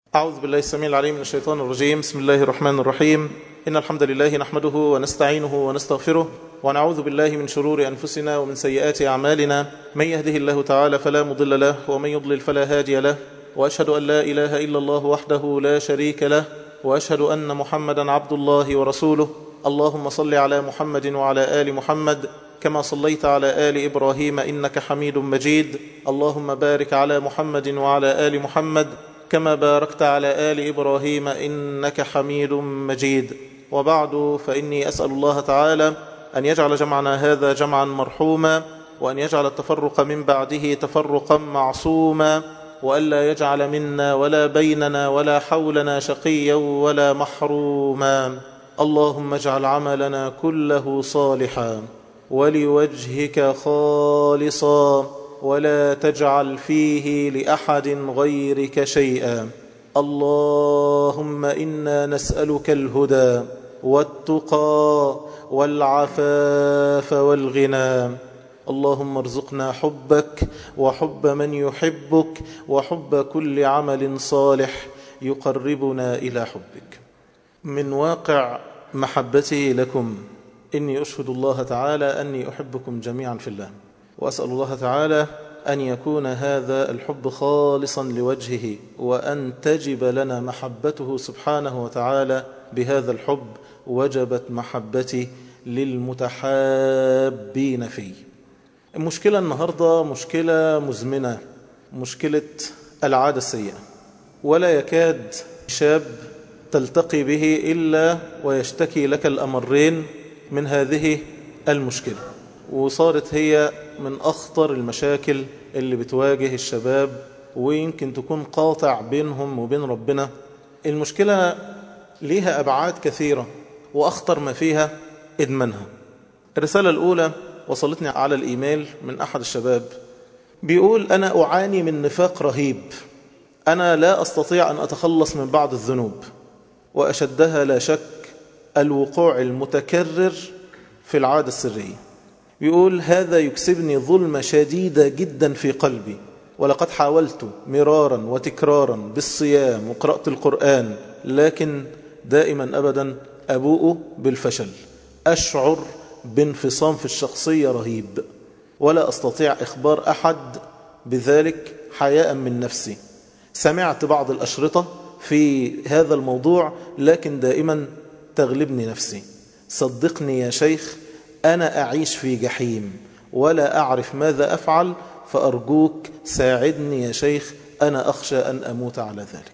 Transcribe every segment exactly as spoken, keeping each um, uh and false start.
أعوذ بالله السميع العليم من الشيطان الرجيم. بسم الله الرحمن الرحيم. إن الحمد لله نحمده ونستعينه ونستغفره ونعوذ بالله من شرور أنفسنا ومن سيئات أعمالنا. من يهده الله تعالى فلا مضل له ومن يضلل فلا هادي له، وأشهد أن لا إله إلا الله وحده لا شريك له، وأشهد أن محمدا عبد الله ورسوله. اللهم صل على محمد وعلى آل محمد كما صليت على آل إبراهيم إنك حميد مجيد. اللهم بارك على محمد وعلى آل محمد كما باركت على آل إبراهيم إنك حميد مجيد. وبعد، فإني أسأل الله تعالى أن يجعل جمعنا هذا جمعا مرحوما، وأن يجعل التفرق من بعده تفرقا معصوما، وألا يجعل منا ولا بيننا ولا حولنا شقيا ولا محروما. اللهم اجعل عملنا كله صالحا ولوجهك خالصا، ولا تجعل فيه لأحد غيرك شيئا. اللهم إنا نسألك الهدى والتقى والعفاف والغنى. اللهم ارزقنا حبك وحب من يحبك وحب كل عمل صالح يقربنا إلى حبك. من واقع محبتي لكم إني أشهد الله تعالى أني أحبكم جميعا في الله، وأسأل الله تعالى أن يكون هذا الحب خالصا لوجهه، وأن تجب لنا محبته سبحانه وتعالى. بهذا الحب وجبت محبتي للمتحابين فيه. المشكلة النهاردة مشكلة مزمنة، مشكلة العادة السيئة، ولا يكاد شاب تلتقي به إلا ويشتكي لك الأمرين من هذه المشكلة، وصارت هي من أخطر المشاكل اللي بتواجه الشباب، ويمكن تكون قاطع بينهم وبين ربنا. المشكلة ليها أبعاد كثيرة، وأخطر ما فيها إدمانها. الرسالة الأولى وصلتني على الإيميل من أحد الشباب، بيقول: أنا أعاني من نفاق رهيب، أنا لا أستطيع أن أتخلص من بعض الذنوب، وأشدها لا شك الوقوع المتكرر في العادة السرية. بيقول: هذا يكسبني ظلمة شديدة جدا في قلبي، ولقد حاولت مرارا وتكرارا بالصيام وقراءة القرآن، لكن دائما أبدا أبوء بالفشل. أشعر بانفصام في الشخصية رهيب، ولا أستطيع إخبار أحد بذلك حياء من نفسي. سمعت بعض الأشرطة في هذا الموضوع، لكن دائما تغلبني نفسي. صدقني يا شيخ، أنا أعيش في جحيم ولا أعرف ماذا أفعل، فأرجوك ساعدني يا شيخ، أنا أخشى أن أموت على ذلك.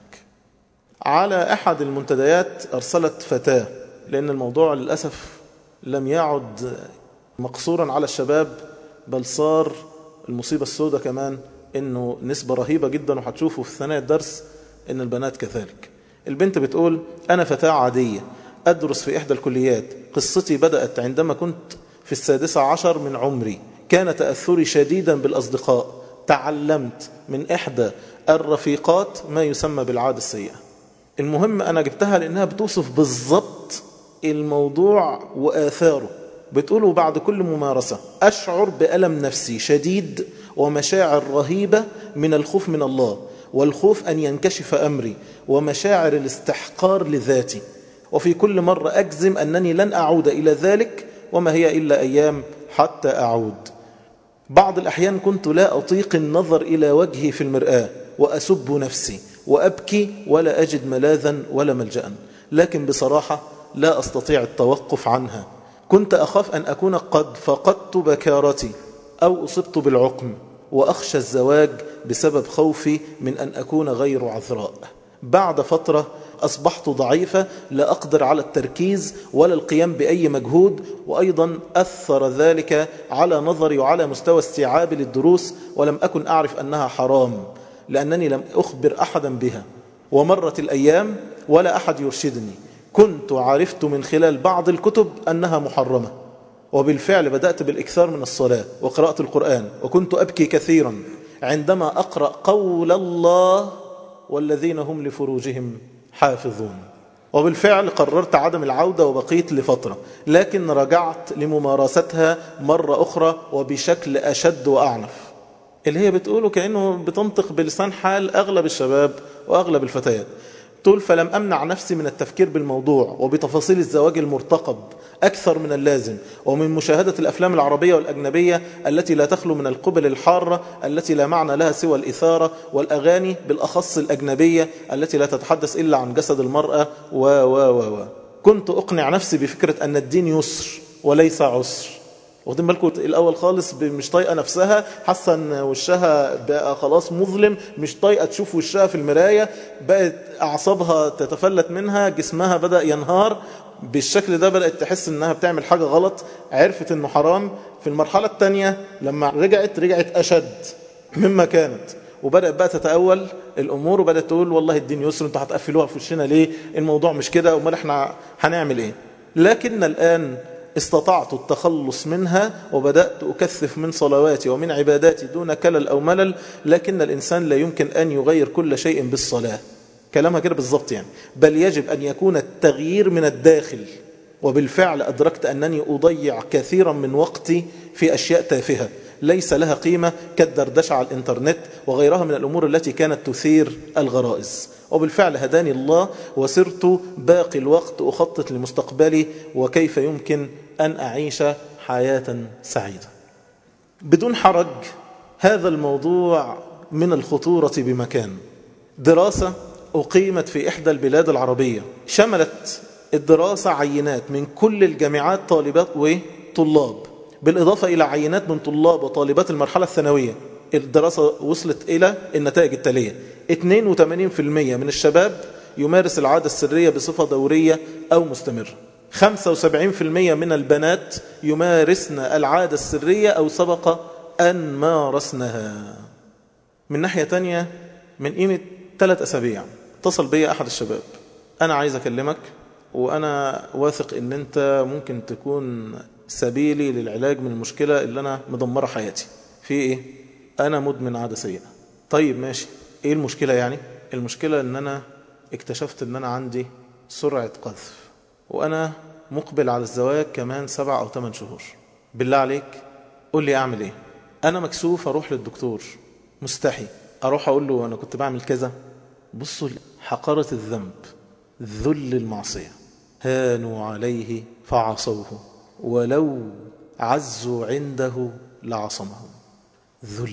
على أحد المنتديات أرسلت فتاة، لأن الموضوع للأسف لم يعد مقصورا على الشباب، بل صار المصيبة السوداء كمان إنه نسبة رهيبة جدا، وهتشوفوا في ثنايا الدرس إن البنات كذلك. البنت بتقول: أنا فتاة عادية أدرس في إحدى الكليات. قصتي بدأت عندما كنت في السادسة عشر من عمري. كان تأثري شديدا بالأصدقاء. تعلمت من إحدى الرفيقات ما يسمى بالعادة السيئة. المهم أنا جبتها لأنها بتوصف بالضبط الموضوع وآثاره. بتقوله: بعد كل ممارسة أشعر بألم نفسي شديد ومشاعر رهيبة من الخوف من الله، والخوف أن ينكشف أمري، ومشاعر الاستحقار لذاتي، وفي كل مرة أجزم أنني لن أعود إلى ذلك، وما هي إلا أيام حتى أعود. بعض الأحيان كنت لا أطيق النظر إلى وجهي في المرآة، وأسب نفسي وأبكي ولا أجد ملاذا ولا ملجأ، لكن بصراحة لا أستطيع التوقف عنها. كنت أخاف أن أكون قد فقدت بكارتي أو أصبت بالعقم، وأخشى الزواج بسبب خوفي من أن أكون غير عذراء. بعد فترة أصبحت ضعيفة، لا أقدر على التركيز ولا القيام بأي مجهود، وأيضا أثر ذلك على نظري وعلى مستوى استيعابي للدروس، ولم أكن أعرف أنها حرام لأنني لم أخبر أحدا بها. ومرت الأيام ولا أحد يرشدني. كنت عرفت من خلال بعض الكتب أنها محرمة، وبالفعل بدأت بالإكثار من الصلاة وقراءة القرآن، وكنت أبكي كثيرا عندما أقرأ قول الله: والذين هم لفروجهم حافظون. وبالفعل قررت عدم العودة وبقيت لفترة، لكن رجعت لممارستها مرة أخرى وبشكل أشد وأعنف. اللي هي بتقوله كأنه بتنطق بلسان حال أغلب الشباب وأغلب الفتيات. تقول فلم أمنع نفسي من التفكير بالموضوع وبتفاصيل الزواج المرتقب أكثر من اللازم، ومن مشاهدة الأفلام العربية والأجنبية التي لا تخلو من القبل الحارة التي لا معنى لها سوى الإثارة، والأغاني بالأخص الأجنبية التي لا تتحدث إلا عن جسد المرأة و و و و كنت أقنع نفسي بفكرة أن الدين يسر وليس عسر. واخدين بالكم الأول خالص مش طايقة نفسها، حاسة ان وشها بقى خلاص مظلم، مش طايقة تشوف وشها في المراية، بقت أعصابها تتفلت منها، جسمها بدأ ينهار بالشكل ده، بدأت تحس انها بتعمل حاجة غلط، عرفت انه حرام. في المرحلة الثانية لما رجعت رجعت أشد مما كانت، وبدأت بقى تتأول الأمور، وبدأت تقول والله الدين يسر، انتوا هتقفلوها في وشنا ليه؟ الموضوع مش كده، وما احنا هنعمل ايه؟ لكن الآن استطعت التخلص منها، وبدأت أكثف من صلواتي ومن عباداتي دون كلل أو ملل. لكن الإنسان لا يمكن أن يغير كل شيء بالصلاة، كلامها كده بالضبط يعني، بل يجب أن يكون التغيير من الداخل. وبالفعل أدركت أنني أضيع كثيرا من وقتي في أشياء تافهة ليس لها قيمة كالدردشة على الإنترنت وغيرها من الأمور التي كانت تثير الغرائز. وبالفعل هداني الله، وسرت باقي الوقت أخطط لمستقبلي وكيف يمكن أن أعيش حياة سعيدة. بدون حرج، هذا الموضوع من الخطورة بمكان. دراسة أقيمت في إحدى البلاد العربية، شملت الدراسة عينات من كل الجامعات، طالبات وطلاب، بالإضافة إلى عينات من طلاب وطالبات المرحلة الثانوية. الدراسة وصلت إلى النتائج التالية: اثنين وثمانين بالمئة من الشباب يمارس العادة السرية بصفة دورية أو مستمرة، خمسة وسبعين بالمئة من البنات يمارسن العادة السرية أو سبق أن مارسنها. من ناحية تانية، من قيمة ثلاث أسابيع اتصل بي أحد الشباب: أنا عايز أكلمك، وأنا واثق أن أنت ممكن تكون سبيلي للعلاج من المشكلة اللي أنا مدمرة حياتي. في إيه؟ أنا مدمن عادة سيئة. طيب ماشي، إيه المشكلة يعني؟ المشكلة أن أنا اكتشفت أن أنا عندي سرعة قذف، وأنا مقبل على الزواج كمان سبع أو ثمان شهور. بالله عليك قول لي أعمل إيه؟ أنا مكسوف أروح للدكتور، مستحي أروح أقول له أنا كنت بعمل كذا. بصوا حقارة الذنب، ذل المعصية. هانوا عليه فعصوه ولو عزوا عنده لعصمهم. ذل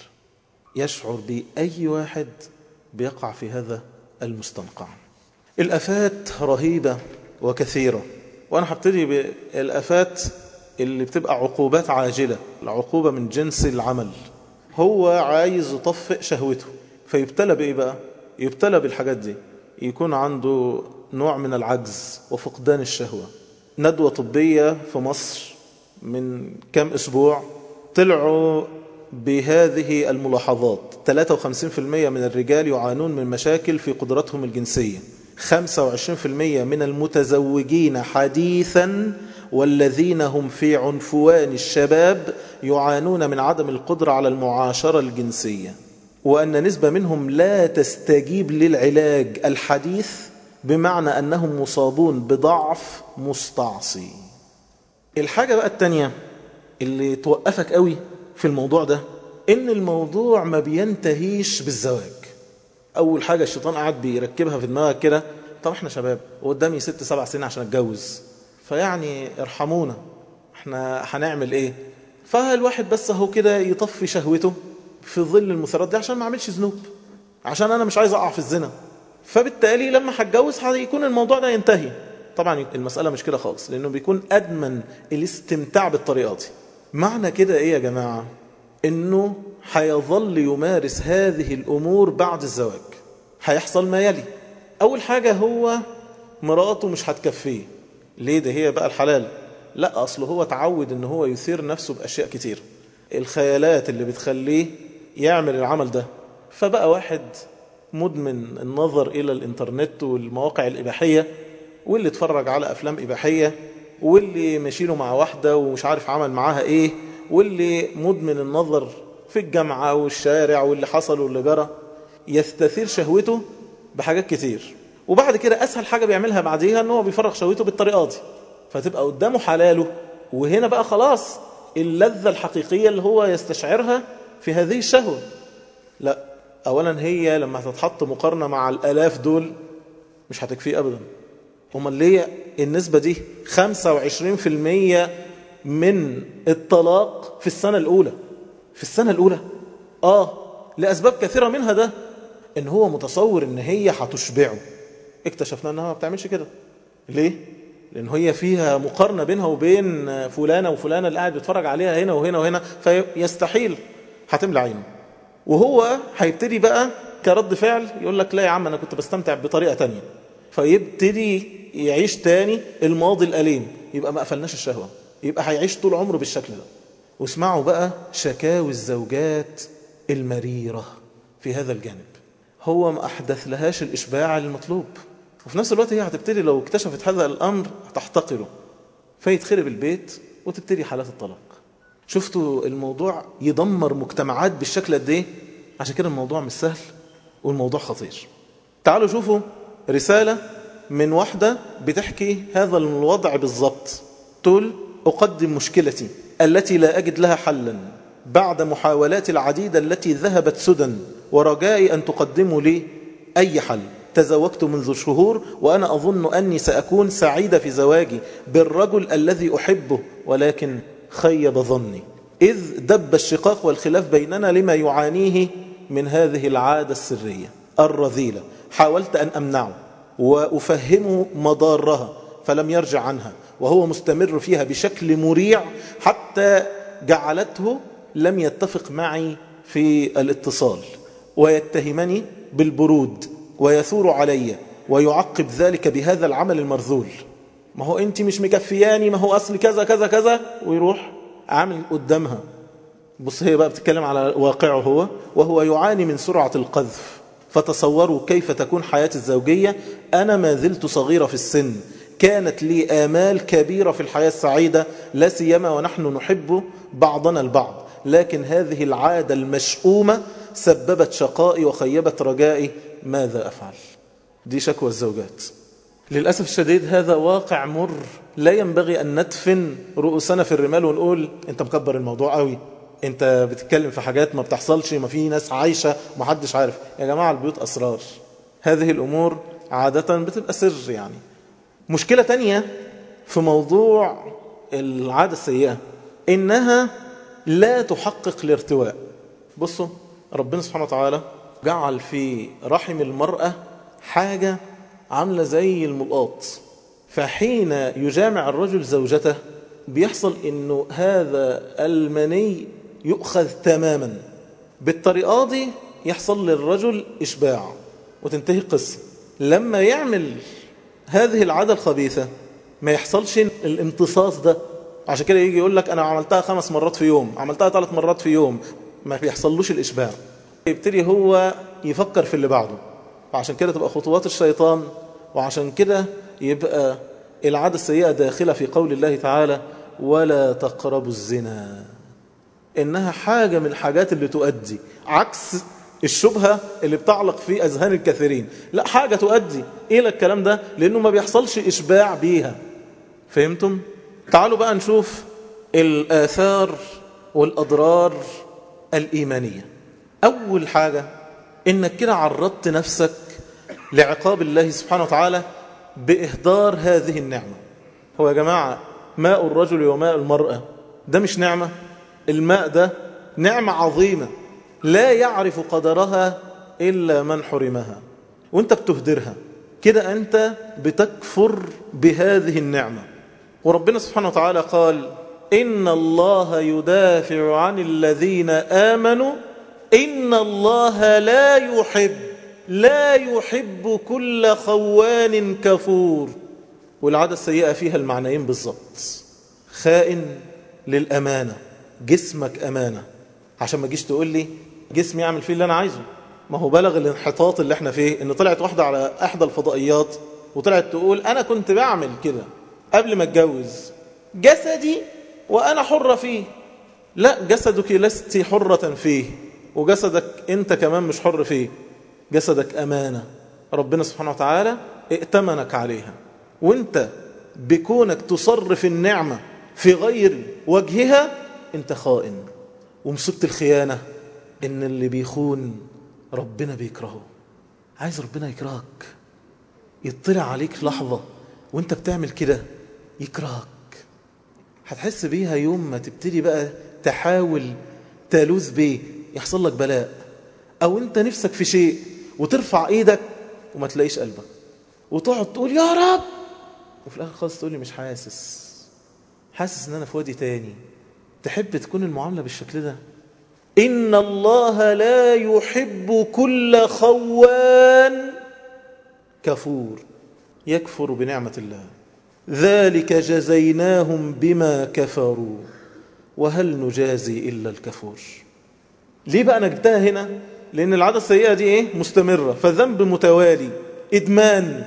يشعر بأي واحد بيقع في هذا المستنقع. الآفات رهيبة وكثيرة، وأنا هبتدي بالآفات اللي بتبقى عقوبات عاجلة، العقوبة من جنس العمل. هو عايز يطفئ شهوته، فيبتلى بإيه بقى؟ يبتلى بالحاجات دي، يكون عنده نوع من العجز وفقدان الشهوة. ندوة طبية في مصر من كم أسبوع طلعوا بهذه الملاحظات: ثلاثة وخمسين بالمئة من الرجال يعانون من مشاكل في قدرتهم الجنسية، خمسة وعشرين بالمئة من المتزوجين حديثا والذين هم في عنفوان الشباب يعانون من عدم القدرة على المعاشرة الجنسية، وأن نسبة منهم لا تستجيب للعلاج الحديث، بمعنى أنهم مصابون بضعف مستعصي. الحاجة بقى التانية اللي توقفك قوي في الموضوع ده، إن الموضوع ما بينتهيش بالزواج. أول حاجة الشيطان قاعد بيركبها في دماغك كده: طب احنا شباب وقدامي ست سبع سنين عشان اتجوز، فيعني ارحمونا، احنا هنعمل ايه؟ فالواحد بس هو كده يطفي شهوته في ظل المثيرات دي عشان ما اعملش ذنوب، عشان انا مش عايز اقع في الزنا، فبالتالي لما هتجوز هيكون الموضوع ده ينتهي. طبعا المسألة مش كده خالص، لأنه بيكون أدمن الاستمتاع بالطريقة دي. معنى كده إيه يا جماعة؟ إنه هيظل يمارس هذه الأمور بعد الزواج. هيحصل ما يلي: أول حاجة، هو مراته مش هتكفيه. ليه؟ ده هي بقى الحلال. لا، أصله هو تعود إنه هو يثير نفسه بأشياء كتير، الخيالات اللي بتخليه يعمل العمل ده. فبقى واحد مدمن النظر إلى الإنترنت والمواقع الإباحية، واللي اتفرج على أفلام إباحية، واللي مشيله مع واحدة ومش عارف عمل معاها إيه، واللي مدمن النظر في الجامعة والشارع واللي حصل واللي جرى. يستثير شهوته بحاجات كتير، وبعد كده أسهل حاجة بيعملها بعديها أنه بيفرغ شهوته بالطريقة دي، فتبقى قدامه حلاله. وهنا بقى خلاص اللذة الحقيقية اللي هو يستشعرها في هذه الشهوة. لا، أولا هي لما هتتحط مقارنة مع الآلاف دول مش هتكفي أبدا. هما اللي النسبة دي خمسة وعشرين في المية من الطلاق في السنة الأولى. في السنة الأولى آه لأسباب كثيرة منها ده إن هو متصور إن هي هتشبعه. اكتشفنا إنها ما بتعملش كده. ليه؟ لأن هي فيها مقارنة بينها وبين فلانة وفلانة اللي قاعد بيتفرج عليها هنا وهنا وهنا، فيستحيل هتملى عينه. وهو هيبتدي بقى كرد فعل يقول لك لا يا عم أنا كنت بستمتع بطريقة تانية، فيبتدي يعيش تاني الماضي الأليم، يبقى ما قفلناش الشهوة، يبقى هيعيش طول عمره بالشكل ده. واسمعوا بقى شكاوي الزوجات المريرة في هذا الجانب. هو ما أحدث لهاش الإشباع المطلوب، وفي نفس الوقت هي هتبتدي لو اكتشفت هذا الأمر هتحتقره، فيتخرب البيت وتبتدي حالات الطلاق. شفتوا الموضوع يدمر مجتمعات بالشكل قد ايه؟ عشان كده الموضوع مش سهل والموضوع خطير. تعالوا شوفوا رسالة من واحدة بتحكي هذا الوضع بالضبط. تقول: أقدم مشكلتي التي لا أجد لها حلا بعد محاولات العديدة التي ذهبت سدى، ورجائي أن تقدموا لي أي حل. تزوجت منذ شهور وأنا أظن أني سأكون سعيدة في زواجي بالرجل الذي أحبه، ولكن خيب ظني إذ دب الشقاق والخلاف بيننا لما يعانيه من هذه العادة السرية الرذيلة. حاولت أن أمنعه وأفهمه مضارها فلم يرجع عنها، وهو مستمر فيها بشكل مريع حتى جعلته لم يتفق معي في الاتصال، ويتهمني بالبرود ويثور علي ويعقب ذلك بهذا العمل المرذول. ما هو أنت مش مكفياني، ما هو أصل كذا كذا كذا، ويروح عامل قدامها. بص هي بقى بتتكلم على واقعه هو، وهو يعاني من سرعة القذف. فتصوروا كيف تكون حياتي الزوجية. أنا ما زلت صغيرة في السن، كانت لي آمال كبيرة في الحياة السعيدة، لا سيما ونحن نحب بعضنا البعض، لكن هذه العادة المشؤومة سببت شقائي وخيبت رجائي. ماذا أفعل؟ دي شكوى الزوجات. للأسف الشديد هذا واقع مر، لا ينبغي أن ندفن رؤوسنا في الرمال ونقول أنت مكبر الموضوع قوي، أنت بتتكلم في حاجات ما بتحصلش، ما في ناس عايشة ما حدش عارف. يا جماعة البيوت أسرار، هذه الأمور عادة بتبقى سر. يعني مشكلة تانية في موضوع العادة السيئة إنها لا تحقق الارتواء. بصوا ربنا سبحانه وتعالى جعل في رحم المرأة حاجة عاملة زي الملقاط، فحين يجامع الرجل زوجته بيحصل إنه هذا المني يؤخذ تماما بالطريقة دي، يحصل للرجل إشباع وتنتهي القصة. لما يعمل هذه العادة الخبيثة ما يحصلش الامتصاص ده، عشان كده يجي يقول لك أنا عملتها خمس مرات في يوم، عملتها ثلاث مرات في يوم، ما بيحصلوش الإشباع. يبتدي هو يفكر في اللي بعده، وعشان كده تبقى خطوات الشيطان، وعشان كده يبقى العادة السيئة داخلة في قول الله تعالى: ولا تقربوا الزنا. إنها حاجة من الحاجات اللي تؤدي عكس الشبهة اللي بتعلق في أذهان الكثيرين، لا حاجة تؤدي إلى الكلام ده لأنه ما بيحصلش إشباع بيها. فهمتم؟ تعالوا بقى نشوف الآثار والأضرار الإيمانية. أول حاجة إنك كده عرضت نفسك لعقاب الله سبحانه وتعالى بإهدار هذه النعمة. هو يا جماعة ماء الرجل وماء المرأة ده مش نعمة؟ الماء ده نعمة عظيمة لا يعرف قدرها إلا من حرمها، وانت بتهدرها كده، أنت بتكفر بهذه النعمة. وربنا سبحانه وتعالى قال: إن الله يدافع عن الذين آمنوا إن الله لا يحب لا يحب كل خوان كفور. والعادة السيئة فيها المعنيين بالضبط. خائن للأمانة، جسمك أمانة، عشان ما جيش تقول لي جسمي يعمل فيه اللي أنا عايزه. ما هو بلغ الانحطاط اللي احنا فيه إن طلعت واحدة على أحدى الفضائيات وطلعت تقول أنا كنت بعمل كده قبل ما اتجوز، جسدي وأنا حرة فيه. لا، جسدك لست حرة فيه، وجسدك أنت كمان مش حر فيه. جسدك أمانة، ربنا سبحانه وتعالى ائتمنك عليها، وانت بكونك تصرف النعمة في غير وجهها انت خائن. ومصيبة الخيانة ان اللي بيخون ربنا بيكرهه. عايز ربنا يكرهك، يطلع عليك لحظة وانت بتعمل كده يكرهك. هتحس بيها يوم ما تبتدي بقى تحاول تلوذ بيه، يحصل لك بلاء، او انت نفسك في شيء وترفع ايدك وما تلاقيش قلبك، وتقعد تقول يا رب، وفي الاخر خالص تقول لي مش حاسس، حاسس ان انا في وادي تاني. تحب تكون المعاملة بالشكل ده؟ إن الله لا يحب كل خوان كفور يكفر بنعمة الله، ذلك جزيناهم بما كفروا وهل نجازي إلا الكفور. ليه بقى أنا جبتها هنا؟ لأن العادة السيئة دي إيه؟ مستمرة، فذنب متوالي، إدمان،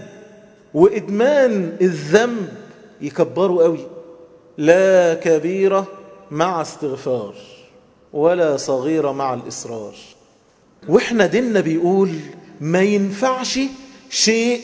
وإدمان الذنب يكبروا قوي. لا كبيرة مع استغفار ولا صغيرة مع الإصرار. وإحنا ديننا بيقول ما ينفعش شيء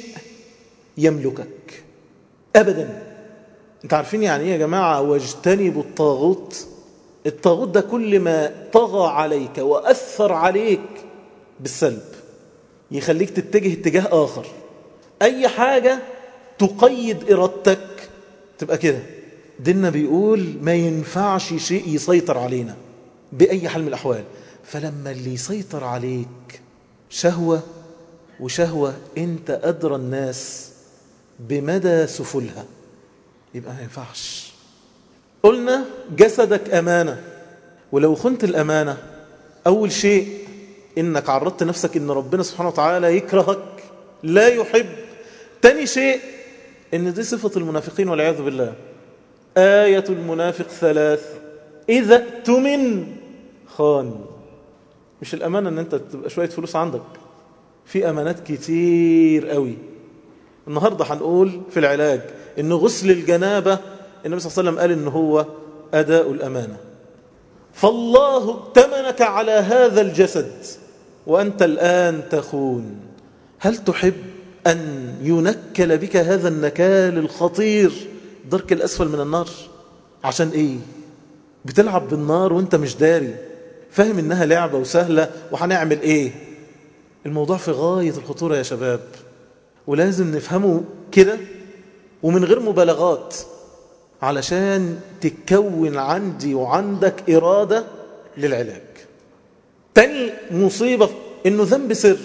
يملكك أبدا. انت عارفين يعني ايه يا جماعة واجتنبوا الطاغوت؟ الطاغوت ده كل ما طغى عليك وأثر عليك بالسلب، يخليك تتجه اتجاه آخر، أي حاجة تقيد إرادتك تبقى كده. ديننا بيقول ما ينفعش شيء يسيطر علينا بأي حال من الأحوال. فلما اللي يسيطر عليك شهوة، وشهوة انت أدرى الناس بمدى سفلها، يبقى ما ينفعش. قلنا جسدك أمانة، ولو خنت الأمانة أول شيء إنك عرضت نفسك إن ربنا سبحانه وتعالى يكرهك لا يحب. تاني شيء إن دي صفة المنافقين والعياذ بالله. آية المنافق ثلاث: إذا اؤتمن خان. مش الأمانة إن أنت تبقى شوية فلوس عندك، في أمانات كتير قوي. النهاردة هنقول في العلاج إن غسل الجنابة النبي صلى الله عليه وسلم قال إن هو أداء الأمانة. فالله ائتمنك على هذا الجسد وأنت الآن تخون. هل تحب أن ينكل بك هذا النكال الخطير درك الأسفل من النار؟ عشان إيه؟ بتلعب بالنار وانت مش داري، فاهم إنها لعبة وسهلة وهنعمل إيه؟ الموضوع في غاية الخطورة يا شباب، ولازم نفهمه كده ومن غير مبالغات، علشان تكون عندي وعندك إرادة للعلاج. تاني مصيبة إنه ذنب سر،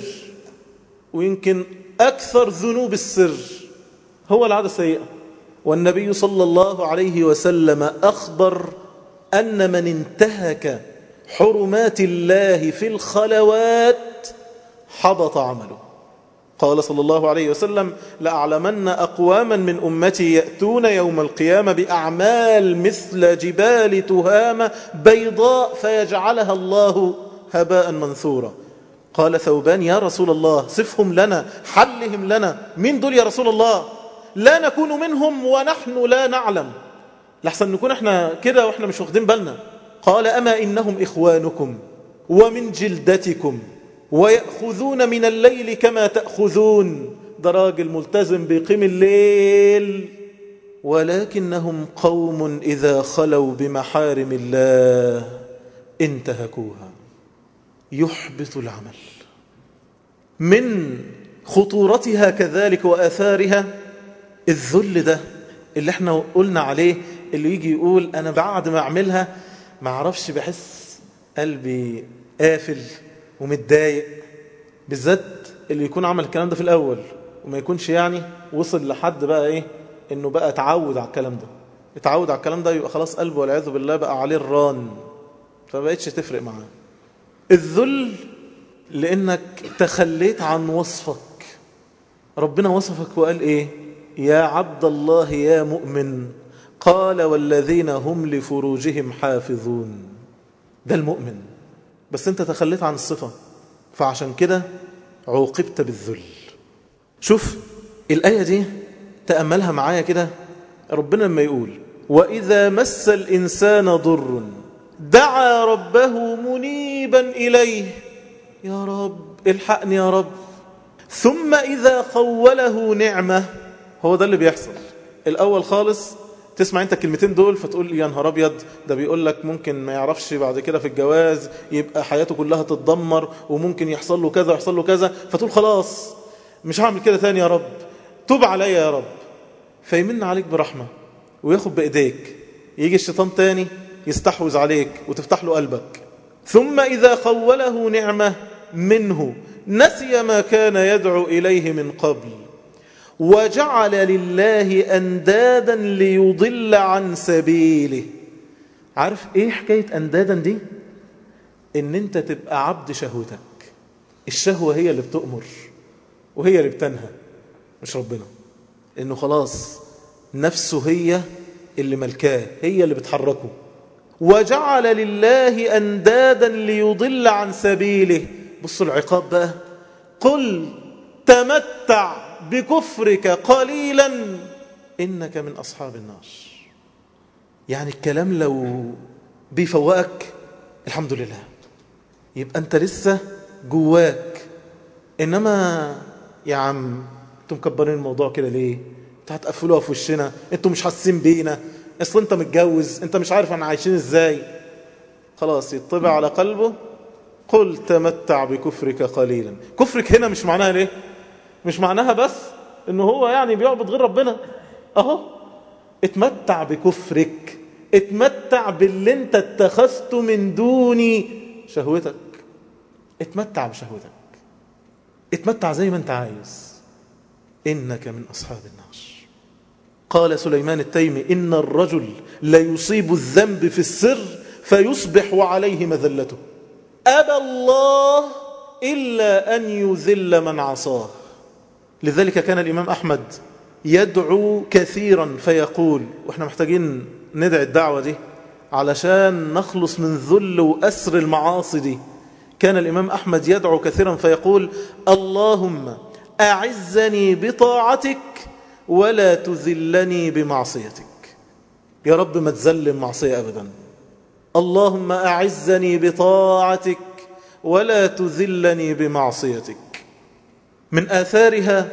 ويمكن أكثر ذنوب السر هو العادة السيئة. والنبي صلى الله عليه وسلم أخبر أن من انتهك حرمات الله في الخلوات حبط عمله. قال صلى الله عليه وسلم: لأعلمن أقواما من أمتي يأتون يوم القيامة بأعمال مثل جبال تهامة بيضاء فيجعلها الله هباء منثورا. قال ثوبان: يا رسول الله صفهم لنا، حلهم لنا. من دول يا رسول الله؟ لا نكون منهم ونحن لا نعلم، لحسن نكون احنا كده واحنا مش واخدين بالنا. قال: أما إنهم إخوانكم ومن جلدتكم ويأخذون من الليل كما تأخذون. ده راجل ملتزم بيقيم الليل، ولكنهم قوم إذا خلوا بمحارم الله انتهكوها. يحبط العمل. من خطورتها كذلك وآثارها الذل ده اللي احنا قلنا عليه، اللي يجي يقول أنا بعد ما أعملها ما أعرفش، بحس قلبي قافل ومتضايق. بالذات اللي يكون عمل الكلام ده في الأول وما يكونش يعني وصل لحد بقى إيه إنه بقى تعود على الكلام ده، اتعود على الكلام ده، يبقى خلاص قلبه والعياذ بالله بقى عليه الران، فبقيتش تفرق معاه. الذل لأنك تخليت عن وصفك. ربنا وصفك وقال إيه؟ يا عبد الله يا مؤمن، قال والذين هم لفروجهم حافظون. ده المؤمن، بس انت تخليت عن الصفة، فعشان كده عوقبت بالذل. شوف الآية دي، تأملها معايا كده. ربنا لما يقول وإذا مس الإنسان ضر دعا ربه منيبا إليه، يا رب الحقني يا رب، ثم إذا خوله نعمة. هو ده اللي بيحصل. الأول خالص تسمع انت الكلمتين دول فتقول يا نهار ابيض، ده بيقول لك ممكن ما يعرفش بعد كده في الجواز، يبقى حياته كلها تتدمر، وممكن يحصل له كذا ويحصل له كذا، فتقول خلاص مش هعمل كده تاني يا رب، توب عليا يا رب. فيمن عليك برحمة وياخد بإيديك، يجي الشيطان تاني يستحوذ عليك وتفتح له قلبك. ثم إذا خوله نعمة منه نسي ما كان يدعو إليه من قبل وجعل لله أندادا ليضل عن سبيله. عارف إيه حكاية أندادا دي؟ إن أنت تبقى عبد شهوتك. الشهوة هي اللي بتؤمر وهي اللي بتنهى، مش ربنا. إنه خلاص نفسه هي اللي ملكاه، هي اللي بتحركه. وجعل لله أندادا ليضل عن سبيله. بصوا العقاب بقى، قل تمتع بكفرك قليلا إنك من أصحاب النار. يعني الكلام لو بيفوقك الحمد لله، يبقى أنت لسه جواك. إنما يا عم انتوا مكبرين الموضوع كده ليه؟ انتوا هتقفلوها في وشنا، انتوا مش حاسين بينا، اصل انت متجوز، انت مش عارف احنا عايشين ازاي. خلاص يطبع على قلبه قل تمتع بكفرك قليلا. كفرك هنا مش معناها ليه؟ مش معناها بس انه هو يعني بيعبد غير ربنا. اهو اتمتع بكفرك، اتمتع باللي انت اتخذته من دون شهوتك، اتمتع بشهوتك، اتمتع زي ما انت عايز، إنك من أصحاب النار. قال سليمان التيمي إن الرجل لا يصيب الذنب في السر فيصبح وعليه مذلته، أبى الله إلا أن يذل من عصاه. لذلك كان الإمام أحمد يدعو كثيرا فيقول، وإحنا محتاجين ندعي الدعوة دي علشان نخلص من ذل وأسر المعاصي دي. كان الإمام أحمد يدعو كثيرا فيقول اللهم أعزني بطاعتك ولا تذلني بمعصيتك. يا رب ما تذل معصية أبدا. اللهم أعزني بطاعتك ولا تذلني بمعصيتك. من آثارها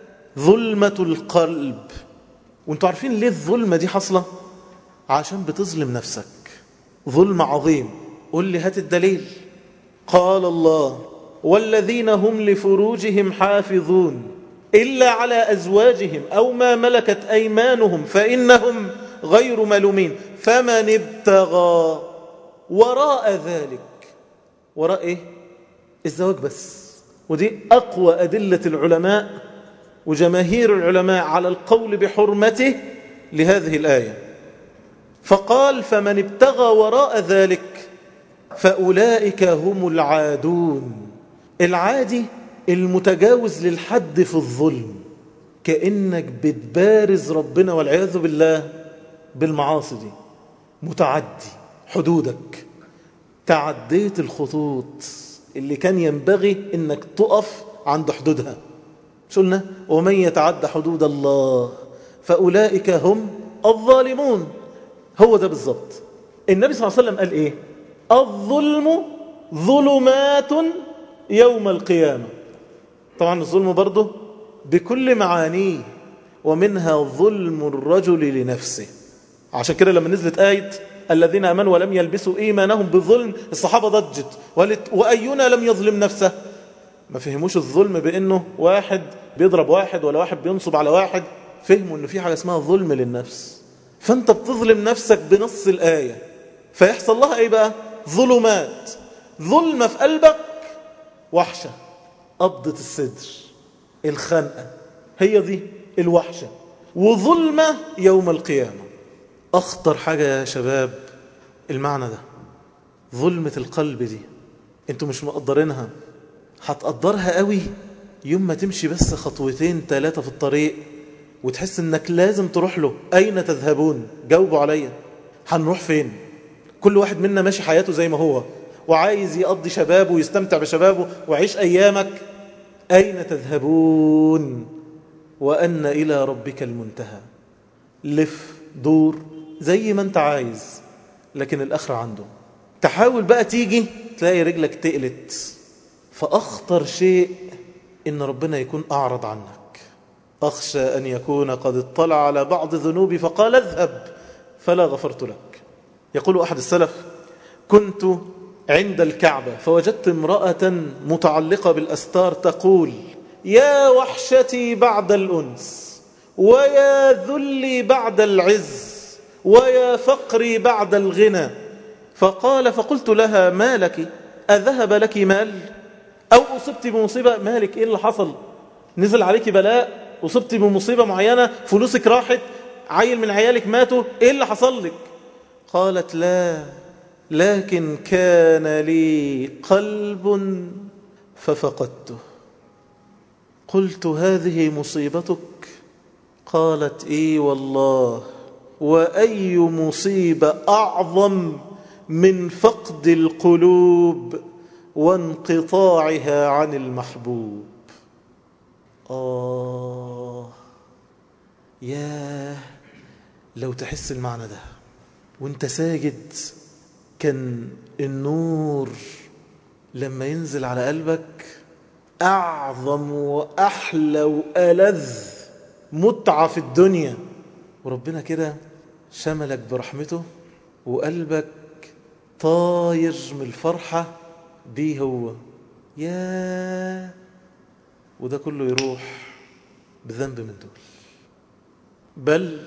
ظلمة القلب. وانتوا عارفين ليه الظلمة دي حصلة؟ عشان بتظلم نفسك ظلم عظيم. قل لي هات الدليل. قال الله والذين هم لفروجهم حافظون إلا على أزواجهم أو ما ملكت أيمانهم فإنهم غير ملومين فمن ابتغى وراء ذلك. وراء إيه؟ الزواج بس. ودي أقوى أدلة العلماء وجماهير العلماء على القول بحرمته لهذه الآية. فقال فمن ابتغى وراء ذلك فأولئك هم العادون. العادي المتجاوز للحد في الظلم، كأنك بتبارز ربنا والعياذ بالله بالمعاصي دي، متعدي حدودك، تعديت الخطوط اللي كان ينبغي انك تقف عند حدودها. شو قلنا؟ ومن يتعدى حدود الله فأولئك هم الظالمون. هو ده بالضبط. النبي صلى الله عليه وسلم قال ايه؟ الظلم ظلمات يوم القيامة. طبعا الظلم برضه بكل معانيه، ومنها ظلم الرجل لنفسه. عشان كده لما نزلت آية الذين آمنوا ولم يلبسوا إيمانهم بظلم، الصحابة ضجت وقالت وأينا لم يظلم نفسه. ما فهموش الظلم بأنه واحد بيضرب واحد ولا واحد بينصب على واحد، فهموا أنه في حاجة اسمها ظلم للنفس. فأنت بتظلم نفسك بنص الآية، فيحصل لها إيه بقى؟ ظلمات. ظلمة في قلبك، وحشة، قبضة الصدر، الخنقة، هي دي الوحشة. وظلمة يوم القيامة. أخطر حاجة يا شباب المعنى ده، ظلمة القلب دي. انتوا مش مقدرينها، هتقدرها قوي يوم ما تمشي بس خطوتين ثلاثة في الطريق وتحس انك لازم تروح له. أين تذهبون؟ جاوبوا عليا. هنروح فين؟ كل واحد منا ماشي حياته زي ما هو وعايز يقضي شبابه ويستمتع بشبابه ويعيش أيامك. أين تذهبون وأن إلى ربك المنتهى. لف دور زي ما انت عايز، لكن الآخرة عنده. تحاول بقى تيجي تلاقي رجلك تقلت. فأخطر شيء إن ربنا يكون أعرض عنك. أخشى أن يكون قد اطلع على بعض ذنوبي فقال اذهب فلا غفرت لك. يقول أحد السلف: كنت عند الكعبة فوجدت امرأة متعلقة بالأستار تقول: يا وحشتي بعد الأنس، ويا ذلي بعد العز، ويا فقري بعد الغنى. فقال فقلت لها: ما لك؟ أذهب لك مال أو أصبت بمصيبة؟ مالك؟ إيه اللي حصل؟ نزل عليك بلاء؟ أصبت بمصيبة معينة؟ فلوسك راحت؟ عيل من عيالك ماتوا؟ إيه اللي حصل لك؟ قالت: لا، لكن كان لي قلب ففقدته. قلت: هذه مصيبتك؟ قالت: إي والله، وأي مصيبة أعظم من فقد القلوب وانقطاعها عن المحبوب. آه ياه، لو تحس المعنى ده وانت ساجد، كان النور لما ينزل على قلبك أعظم وأحلى وألذ متعة في الدنيا، وربنا كده شملك برحمته وقلبك طاير من الفرحة بيه هو. ياه، وده كله يروح بذنب من دول، بل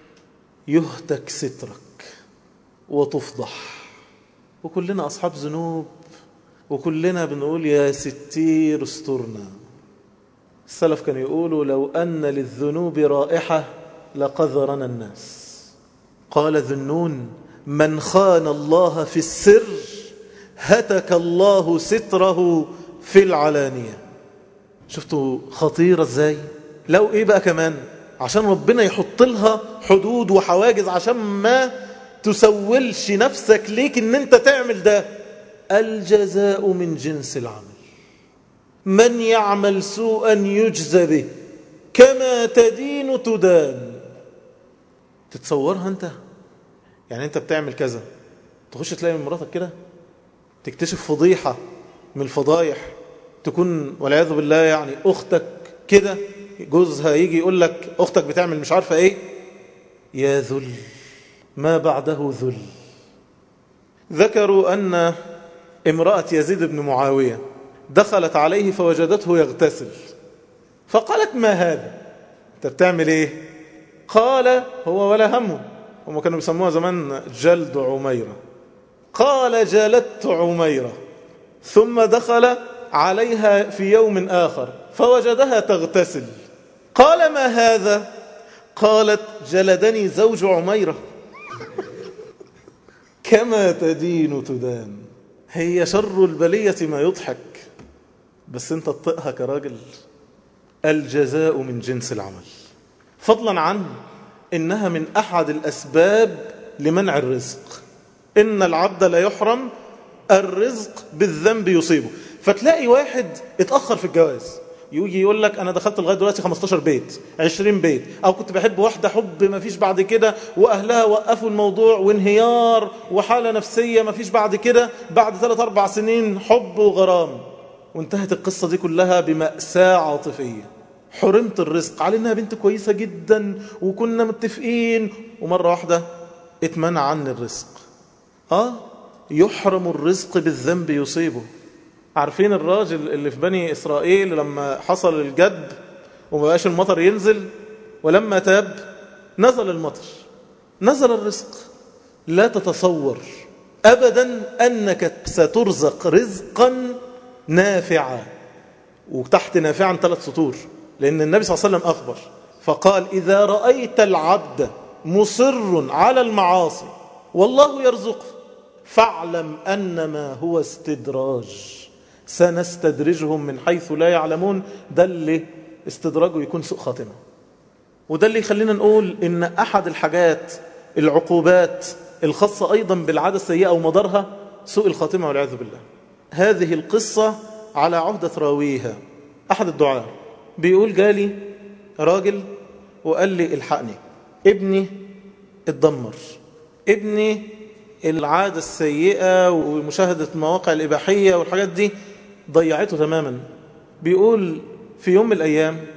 يهتك سترك وتفضح. وكلنا أصحاب ذنوب، وكلنا بنقول: يا ستير استرنا. السلف كانوا يقولوا: لو أن للذنوب رائحة لقذرنا الناس. قال ذنون: من خان الله في السر هتك الله ستره في العلانية. شفتوا خطيرة ازاي؟ لو ايه بقى كمان، عشان ربنا يحط لها حدود وحواجز عشان ما تسولش نفسك ليك ان انت تعمل ده. الجزاء من جنس العمل، من يعمل سوءا يجزى به كما تدين تدان. تتصورها انت؟ يعني انت بتعمل كذا، تخش تلاقي من مراتك كده، تكتشف فضيحة من الفضايح، تكون والعياذ بالله يعني اختك كده، جوزها يجي يقول لك اختك بتعمل مش عارفة ايه. يا ذل ما بعده ذل. ذكروا ان امرأة يزيد بن معاوية دخلت عليه فوجدته يغتسل، فقالت: ما هذا؟ انت بتعمل ايه؟ قال: هو ولا همه. هم كانوا بيسموها زمان جلد عميرة. قال: جلدت عميرة. ثم دخل عليها في يوم آخر فوجدها تغتسل. قال: ما هذا؟ قالت: جلدني زوج عميرة. كما تدين تدان. هي شر البلية ما يضحك، بس انت تطقها كراجل. الجزاء من جنس العمل، فضلا عن إنها من أحد الأسباب لمنع الرزق. إن العبد لا يحرم الرزق بالذنب يصيبه. فتلاقي واحد اتأخر في الجواز، يجي يقول لك: أنا دخلت لغاية دلوقتي خمستاشر بيت، عشرين بيت، أو كنت بحب واحدة حب ما فيش بعد كده، وأهلها وقفوا الموضوع وانهيار وحالة نفسية ما فيش بعد كده، بعد ثلاث أربع سنين حب وغرام، وانتهت القصة دي كلها بمأساة عاطفية. حرمت الرزق على إنها بنت كويسة جدا وكنا متفقين، ومرة واحدة اتمنع عني الرزق. آه يحرم الرزق بالذنب يصيبه. عارفين الراجل اللي في بني إسرائيل لما حصل الجد وما بقاش المطر ينزل، ولما تاب نزل المطر، نزل الرزق. لا تتصور أبدا أنك سترزق رزقا نافعا. وتحت نافعا ثلاث سطور، لأن النبي صلى الله عليه وسلم أخبر فقال: إذا رأيت العبد مصر على المعاصي والله يرزقه فاعلم أنما هو استدراج، سنستدرجهم من حيث لا يعلمون. ده اللي استدراجه يكون سوء خاتمة. وده اللي يخلينا نقول إن أحد الحاجات العقوبات الخاصة أيضا بالعادة السيئة ومضرها سوء الخاتمة والعياذ بالله. هذه القصة على عهدة راويها أحد الدعاء، بيقول: جالي راجل وقال لي: الحقني، ابني اتدمر، ابني العادة السيئة ومشاهدة المواقع الإباحية والحاجات دي ضيعته تماما. بيقول: في يوم من الأيام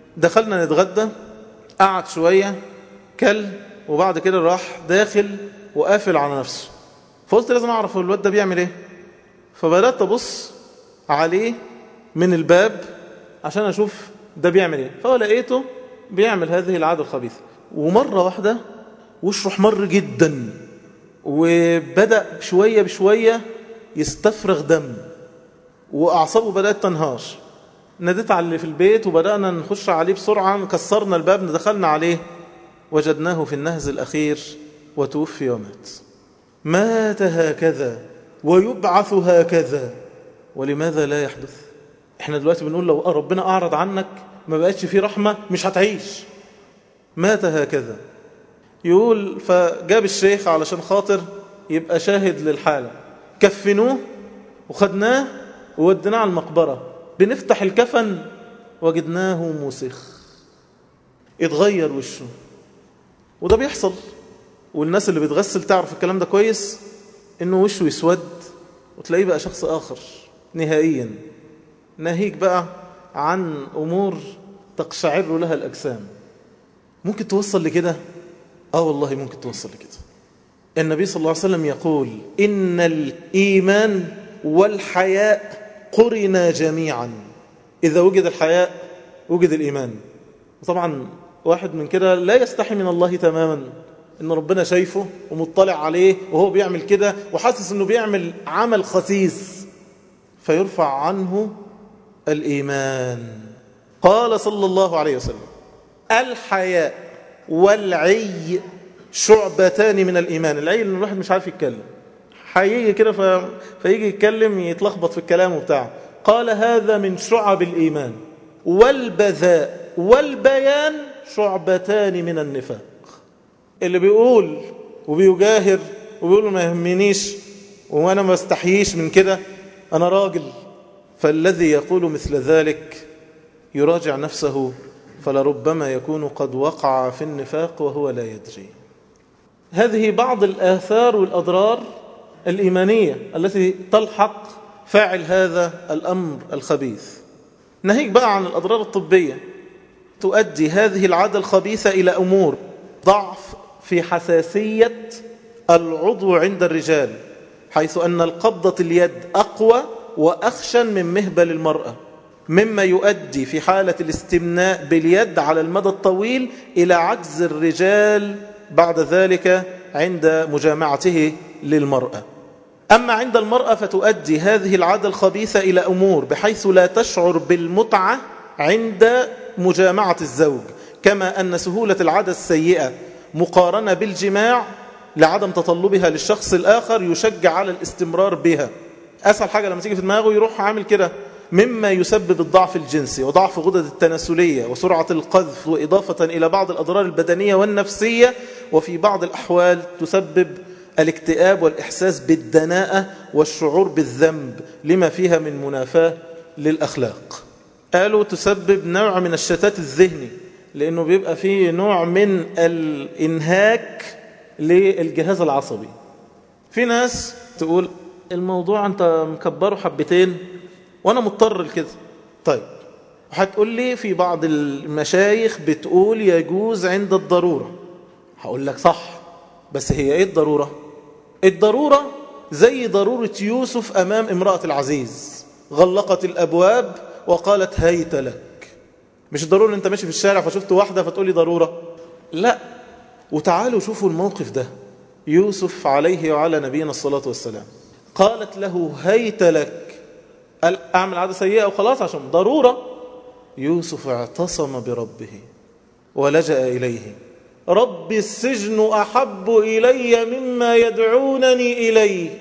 دخلنا نتغدى، قعد شوية كل، وبعد كده راح داخل وقافل على نفسه. فقلت لازم أعرف الواد ده بيعمل إيه. فبدأت أبص عليه من الباب عشان أشوف ده بيعمل إيه. فلقيته بيعمل هذه العادة الخبيثة. ومرة واحدة وشه احمر جدا، وبدأ شوية بشوية يستفرغ دم، وأعصابه بدأت تنهار. ناديت على اللي في البيت وبدأنا نخش عليه بسرعة، كسرنا الباب، دخلنا عليه وجدناه في النهز الأخير وتوفي ومات. مات هكذا ويبعث هكذا. ولماذا لا يحدث؟ احنا دلوقتي بنقول لو ربنا أعرض عنك ما بقتش فيه رحمة مش هتعيش. مات هكذا. يقول فجاب الشيخ علشان خاطر يبقى شاهد للحالة، كفنوه وخدناه وودناه على المقبرة. بنفتح الكفن وجدناه مسخ، اتغير وشه. وده بيحصل، والناس اللي بتغسل تعرف الكلام ده كويس، انه وشه يسود وتلاقيه بقى شخص آخر نهائيا. ناهيك بقى عن أمور تقشعر لها الأجسام. ممكن توصل لكده؟ آه والله ممكن توصل لكده. النبي صلى الله عليه وسلم يقول إن الإيمان والحياء قرنا جميعا. إذا وجد الحياء وجد الإيمان. وطبعا واحد من كده لا يستحي من الله تماما، إن ربنا شايفه ومطلع عليه وهو بيعمل كده وحاسس إنه بيعمل عمل خسيس، فيرفع عنه الإيمان. قال صلى الله عليه وسلم الحياء والعي شعبتان من الإيمان. العي إن الواحد مش عارف يتكلم، هيجي كده ف... فيجي يتكلم يتلخبط في الكلام وبتاع. قال هذا من شعب الإيمان. والبذاء والبيان شعبتان من النفاق. اللي بيقول وبيجاهر وبيقول ما يهمنيش وأنا ما استحييش من كده، أنا راجل، فالذي يقول مثل ذلك يراجع نفسه، فلربما يكون قد وقع في النفاق وهو لا يدري. هذه بعض الآثار والأضرار الإيمانية التي تلحق فاعل هذا الأمر الخبيث. ناهيك بقى عن الأضرار الطبية. تؤدي هذه العادة الخبيثة إلى أمور: ضعف في حساسية العضو عند الرجال، حيث أن القبضة اليد أقوى وأخشن من مهبل المرأة، مما يؤدي في حالة الاستمناء باليد على المدى الطويل إلى عجز الرجال بعد ذلك عند مجامعته للمرأة. أما عند المرأة فتؤدي هذه العادة الخبيثة إلى أمور بحيث لا تشعر بالمتعة عند مجامعة الزوج، كما أن سهولة العادة السيئة مقارنة بالجماع لعدم تطلبها للشخص الآخر يشجع على الاستمرار بها. أسهل حاجة لما تيجي في دماغه يروح عامل كده، مما يسبب الضعف الجنسي وضعف غدد التناسلية وسرعة القذف، وإضافة إلى بعض الأضرار البدنية والنفسية، وفي بعض الأحوال تسبب الاكتئاب والإحساس بالدناءة والشعور بالذنب لما فيها من منافاة للأخلاق. قالوا تسبب نوع من الشتات الذهني، لأنه بيبقى فيه نوع من الإنهاك للجهاز العصبي. في ناس تقول الموضوع أنت مكبره حبتين وأنا مضطر لكده. طيب هتقول لي في بعض المشايخ بتقول يجوز عند الضرورة. هقول لك صح، بس هي إيه الضرورة؟ الضرورة زي ضرورة يوسف أمام امرأة العزيز، غلقت الأبواب وقالت هيت لك. مش ضروري أنت ماشي في الشارع فشفت واحدة فتقول لي ضرورة، لا. وتعالوا شوفوا الموقف ده. يوسف عليه وعلى نبينا الصلاة والسلام، قالت له هيت لك، قال أعمل عادة سيئة وخلاص عشان ضرورة. يوسف اعتصم بربه ولجأ إليه. رب السجن أحب إلي مما يدعونني إليه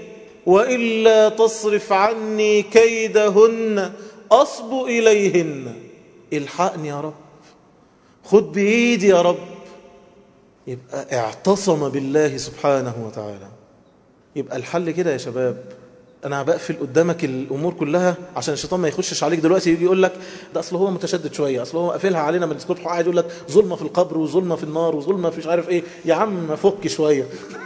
وإلا تصرف عني كيدهن أصب إليهن. الحقني يا رب، خد بإيدي يا رب. يبقى اعتصم بالله سبحانه وتعالى. يبقى الحل كده يا شباب. أنا بقفل قدامك الأمور كلها عشان الشيطان ما يخشش عليك دلوقتي يجي يقول لك ده أصله هو متشدد شوية، أصله هو قافلها علينا من الصبح وقاعد يقول لك ظلمة في القبر وظلمة في النار وظلمة في مش عارف إيه. يا عم فك شوية.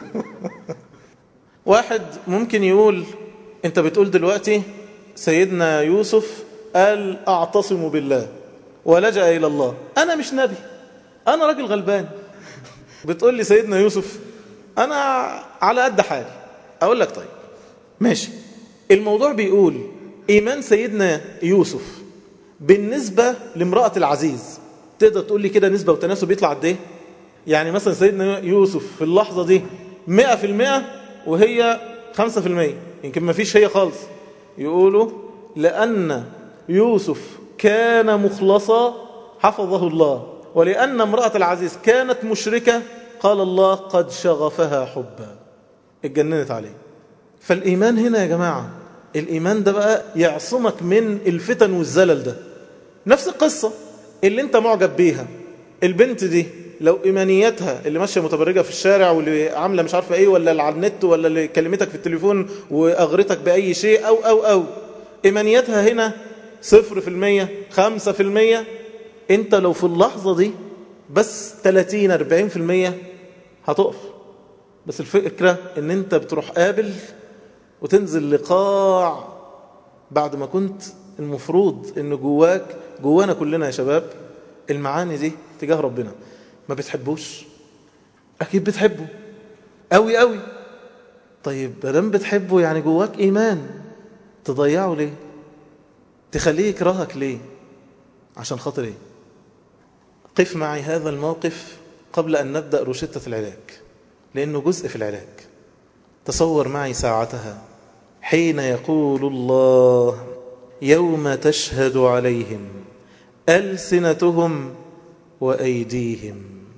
واحد ممكن يقول أنت بتقول دلوقتي سيدنا يوسف قال أعتصم بالله، ولجأ إلى الله. أنا مش نبي، أنا راجل غلبان. بتقول لي سيدنا يوسف أنا على قد حالي. أقول لك طيب ماشي، الموضوع بيقول إيمان سيدنا يوسف بالنسبة لامرأة العزيز، تقدر تقول لي كده نسبة وتناسب يطلع قد إيه؟ يعني مثلا سيدنا يوسف في اللحظة دي مئة في المئة وهي خمسة في المئة، يمكن ما فيش هي خالص. يقولوا لأن يوسف كان مخلصا حفظه الله، ولأن امرأة العزيز كانت مشركة قال الله قد شغفها حبا، اتجننت عليه. فالإيمان هنا يا جماعة، الإيمان ده بقى يعصمك من الفتن والزلل ده. نفس القصة اللي انت معجب بيها، البنت دي لو إيمانيتها اللي ماشية متبرجة في الشارع واللي عاملة مش عارفة ايه، ولا اللي على النت، ولا اللي كلمتك في التليفون وأغرتك بأي شيء أو أو أو إيمانيتها هنا صفر في المية خمسة في المية، انت لو في اللحظة دي بس ثلاثين أربعين في المية هتقف. بس الفكرة ان انت بتروح قابل وتنزل لقاع بعد ما كنت المفروض ان جواك، جوانا كلنا يا شباب، المعاني دي تجاه ربنا. ما بتحبوش؟ اكيد بتحبه قوي قوي. طيب مادام بتحبه يعني جواك ايمان، تضيعه ليه؟ تخليه يكرهك ليه؟ عشان خاطر ايه؟ قف معي هذا الموقف قبل ان نبدأ روشتة العلاج، لانه جزء في العلاج. تصور معي ساعتها حين يقول الله يوم تشهد عليهم ألسنتهم وأيديهم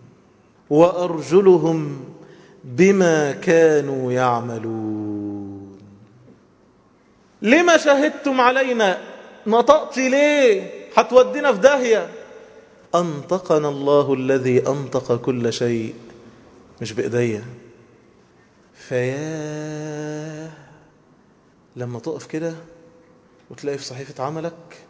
وأرجلهم بما كانوا يعملون. لما شهدتم علينا؟ نطقت ليه؟ هتودينا في داهية. أنطقنا الله الذي أنطق كل شيء، مش بإيديا. فيا لما تقف كده وتلاقي في صحيفة عملك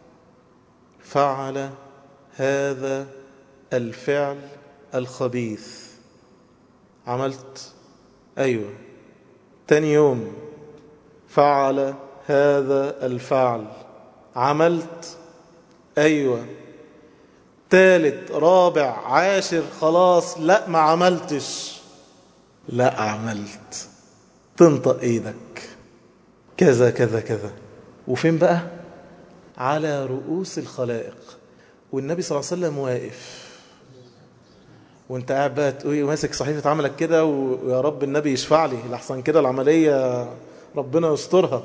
فعل هذا الفعل الخبيث، عملت أيوة. تاني يوم فعل هذا الفعل، عملت أيوة. ثالث رابع عاشر خلاص لا ما عملتش، لا عملت. تنطق ايدك كذا كذا كذا. وفين بقى؟ على رؤوس الخلائق، والنبي صلى الله عليه وسلم واقف، وانت قاعد بقى تقول ماسك صحيفة عملك كده، ويا رب النبي يشفع لي لحسن كده العملية ربنا يسترها.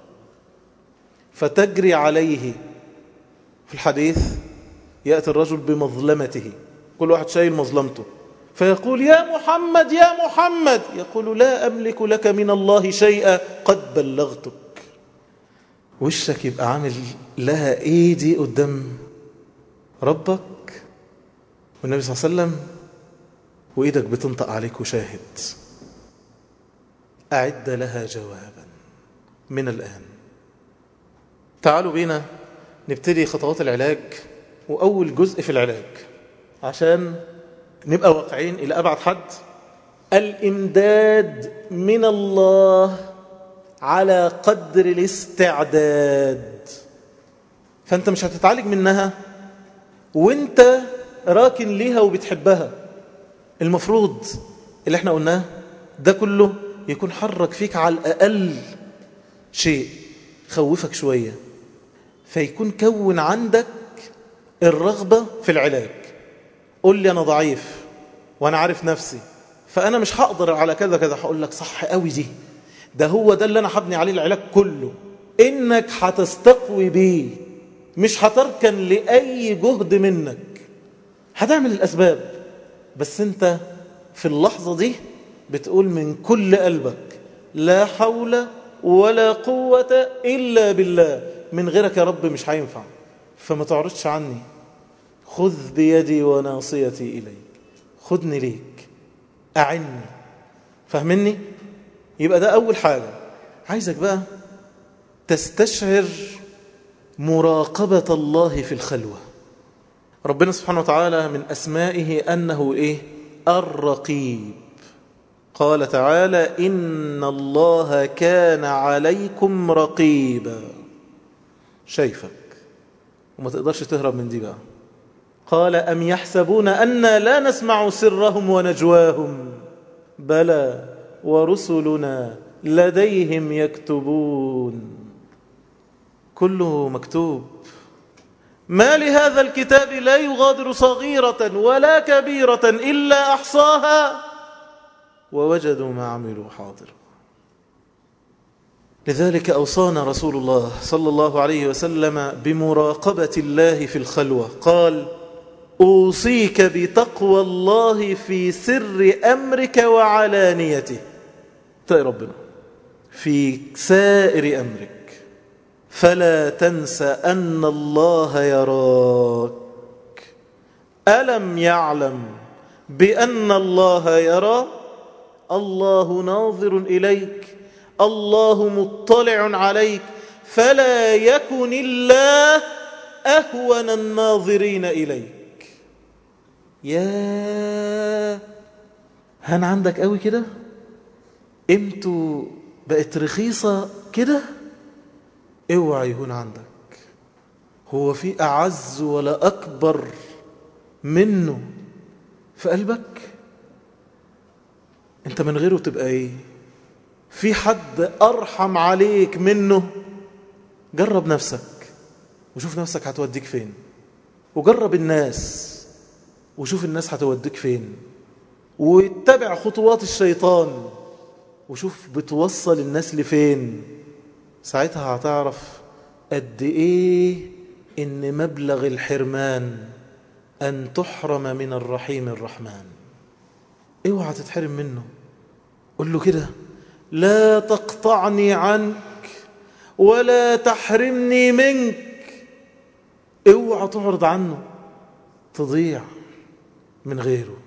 فتجري عليه في الحديث يأتي الرجل بمظلمته، كل واحد شايل مظلمته، فيقول يا محمد يا محمد، يقول لا أملك لك من الله شيئا قد بلغتك. وشك يبقى عامل لها ايدي قدام ربك والنبي صلى الله عليه وسلم، وإيدك بتنطق عليك وشاهد. أعد لها جوابا من الآن. تعالوا بينا نبتدي خطوات العلاج، وأول جزء في العلاج عشان نبقى واقعين إلى أبعد حد، الإمداد من الله على قدر الاستعداد. فأنت مش هتتعالج منها وانت راكن ليها وبتحبها. المفروض اللي احنا قلناه ده كله يكون حرك فيك على الأقل شيء خوفك شوية، فيكون كون عندك الرغبة في العلاج. قل لي أنا ضعيف وأنا عارف نفسي فأنا مش هقدر على كذا كذا، هقول لك صح قوي دي، ده هو ده اللي أنا هبني عليه العلاج كله، إنك هتستقوي بيه، مش هتركن لأي جهد منك، هتعمل الأسباب، بس أنت في اللحظة دي بتقول من كل قلبك لا حول ولا قوة إلا بالله، من غيرك يا رب مش هينفع، فما تعرضش عني، خذ بيدي وناصيتي إليك، خذني ليك، أعني. فهمني؟ يبقى ده أول حاجة. عايزك بقى تستشعر مراقبة الله في الخلوة. ربنا سبحانه وتعالى من أسمائه أنه إيه؟ الرقيب. قال تعالى إن الله كان عليكم رقيبا، شايفك وما تقدرش تهرب من دي بقى. قال أم يحسبون أنا لا نسمع سرهم ونجواهم بلى ورسلنا لديهم يكتبون. كله مكتوب. ما لهذا الكتاب لا يغادر صغيرة ولا كبيرة إلا أحصاها ووجدوا ما عملوا حاضر. لذلك أوصانا رسول الله صلى الله عليه وسلم بمراقبة الله في الخلوة. قال أوصيك بتقوى الله في سر أمرك وعلانيته. تقي ربنا في سائر أمرك فلا تنس أن الله يراك. ألم يعلم بأن الله يرى؟ الله ناظر إليك، الله مطلع عليك، فلا يكن الله أهون الناظرين إليك. يا هن عندك قوي كده؟ قيمته بقت رخيصة كده؟ اوعى يهون عندك. هو في أعز ولا أكبر منه في قلبك؟ انت من غيره تبقى ايه؟ في حد أرحم عليك منه؟ جرب نفسك وشوف نفسك هتوديك فين، وجرب الناس وشوف الناس هتوديك فين، واتبع خطوات الشيطان وشوف بتوصل الناس لفين. ساعتها هتعرف قد ايه ان مبلغ الحرمان ان تحرم من الرحيم الرحمن. اوعى تتحرم منه. قل له كده لا تقطعني عنك ولا تحرمني منك. اوعى تعرض عنه تضيع من غيره.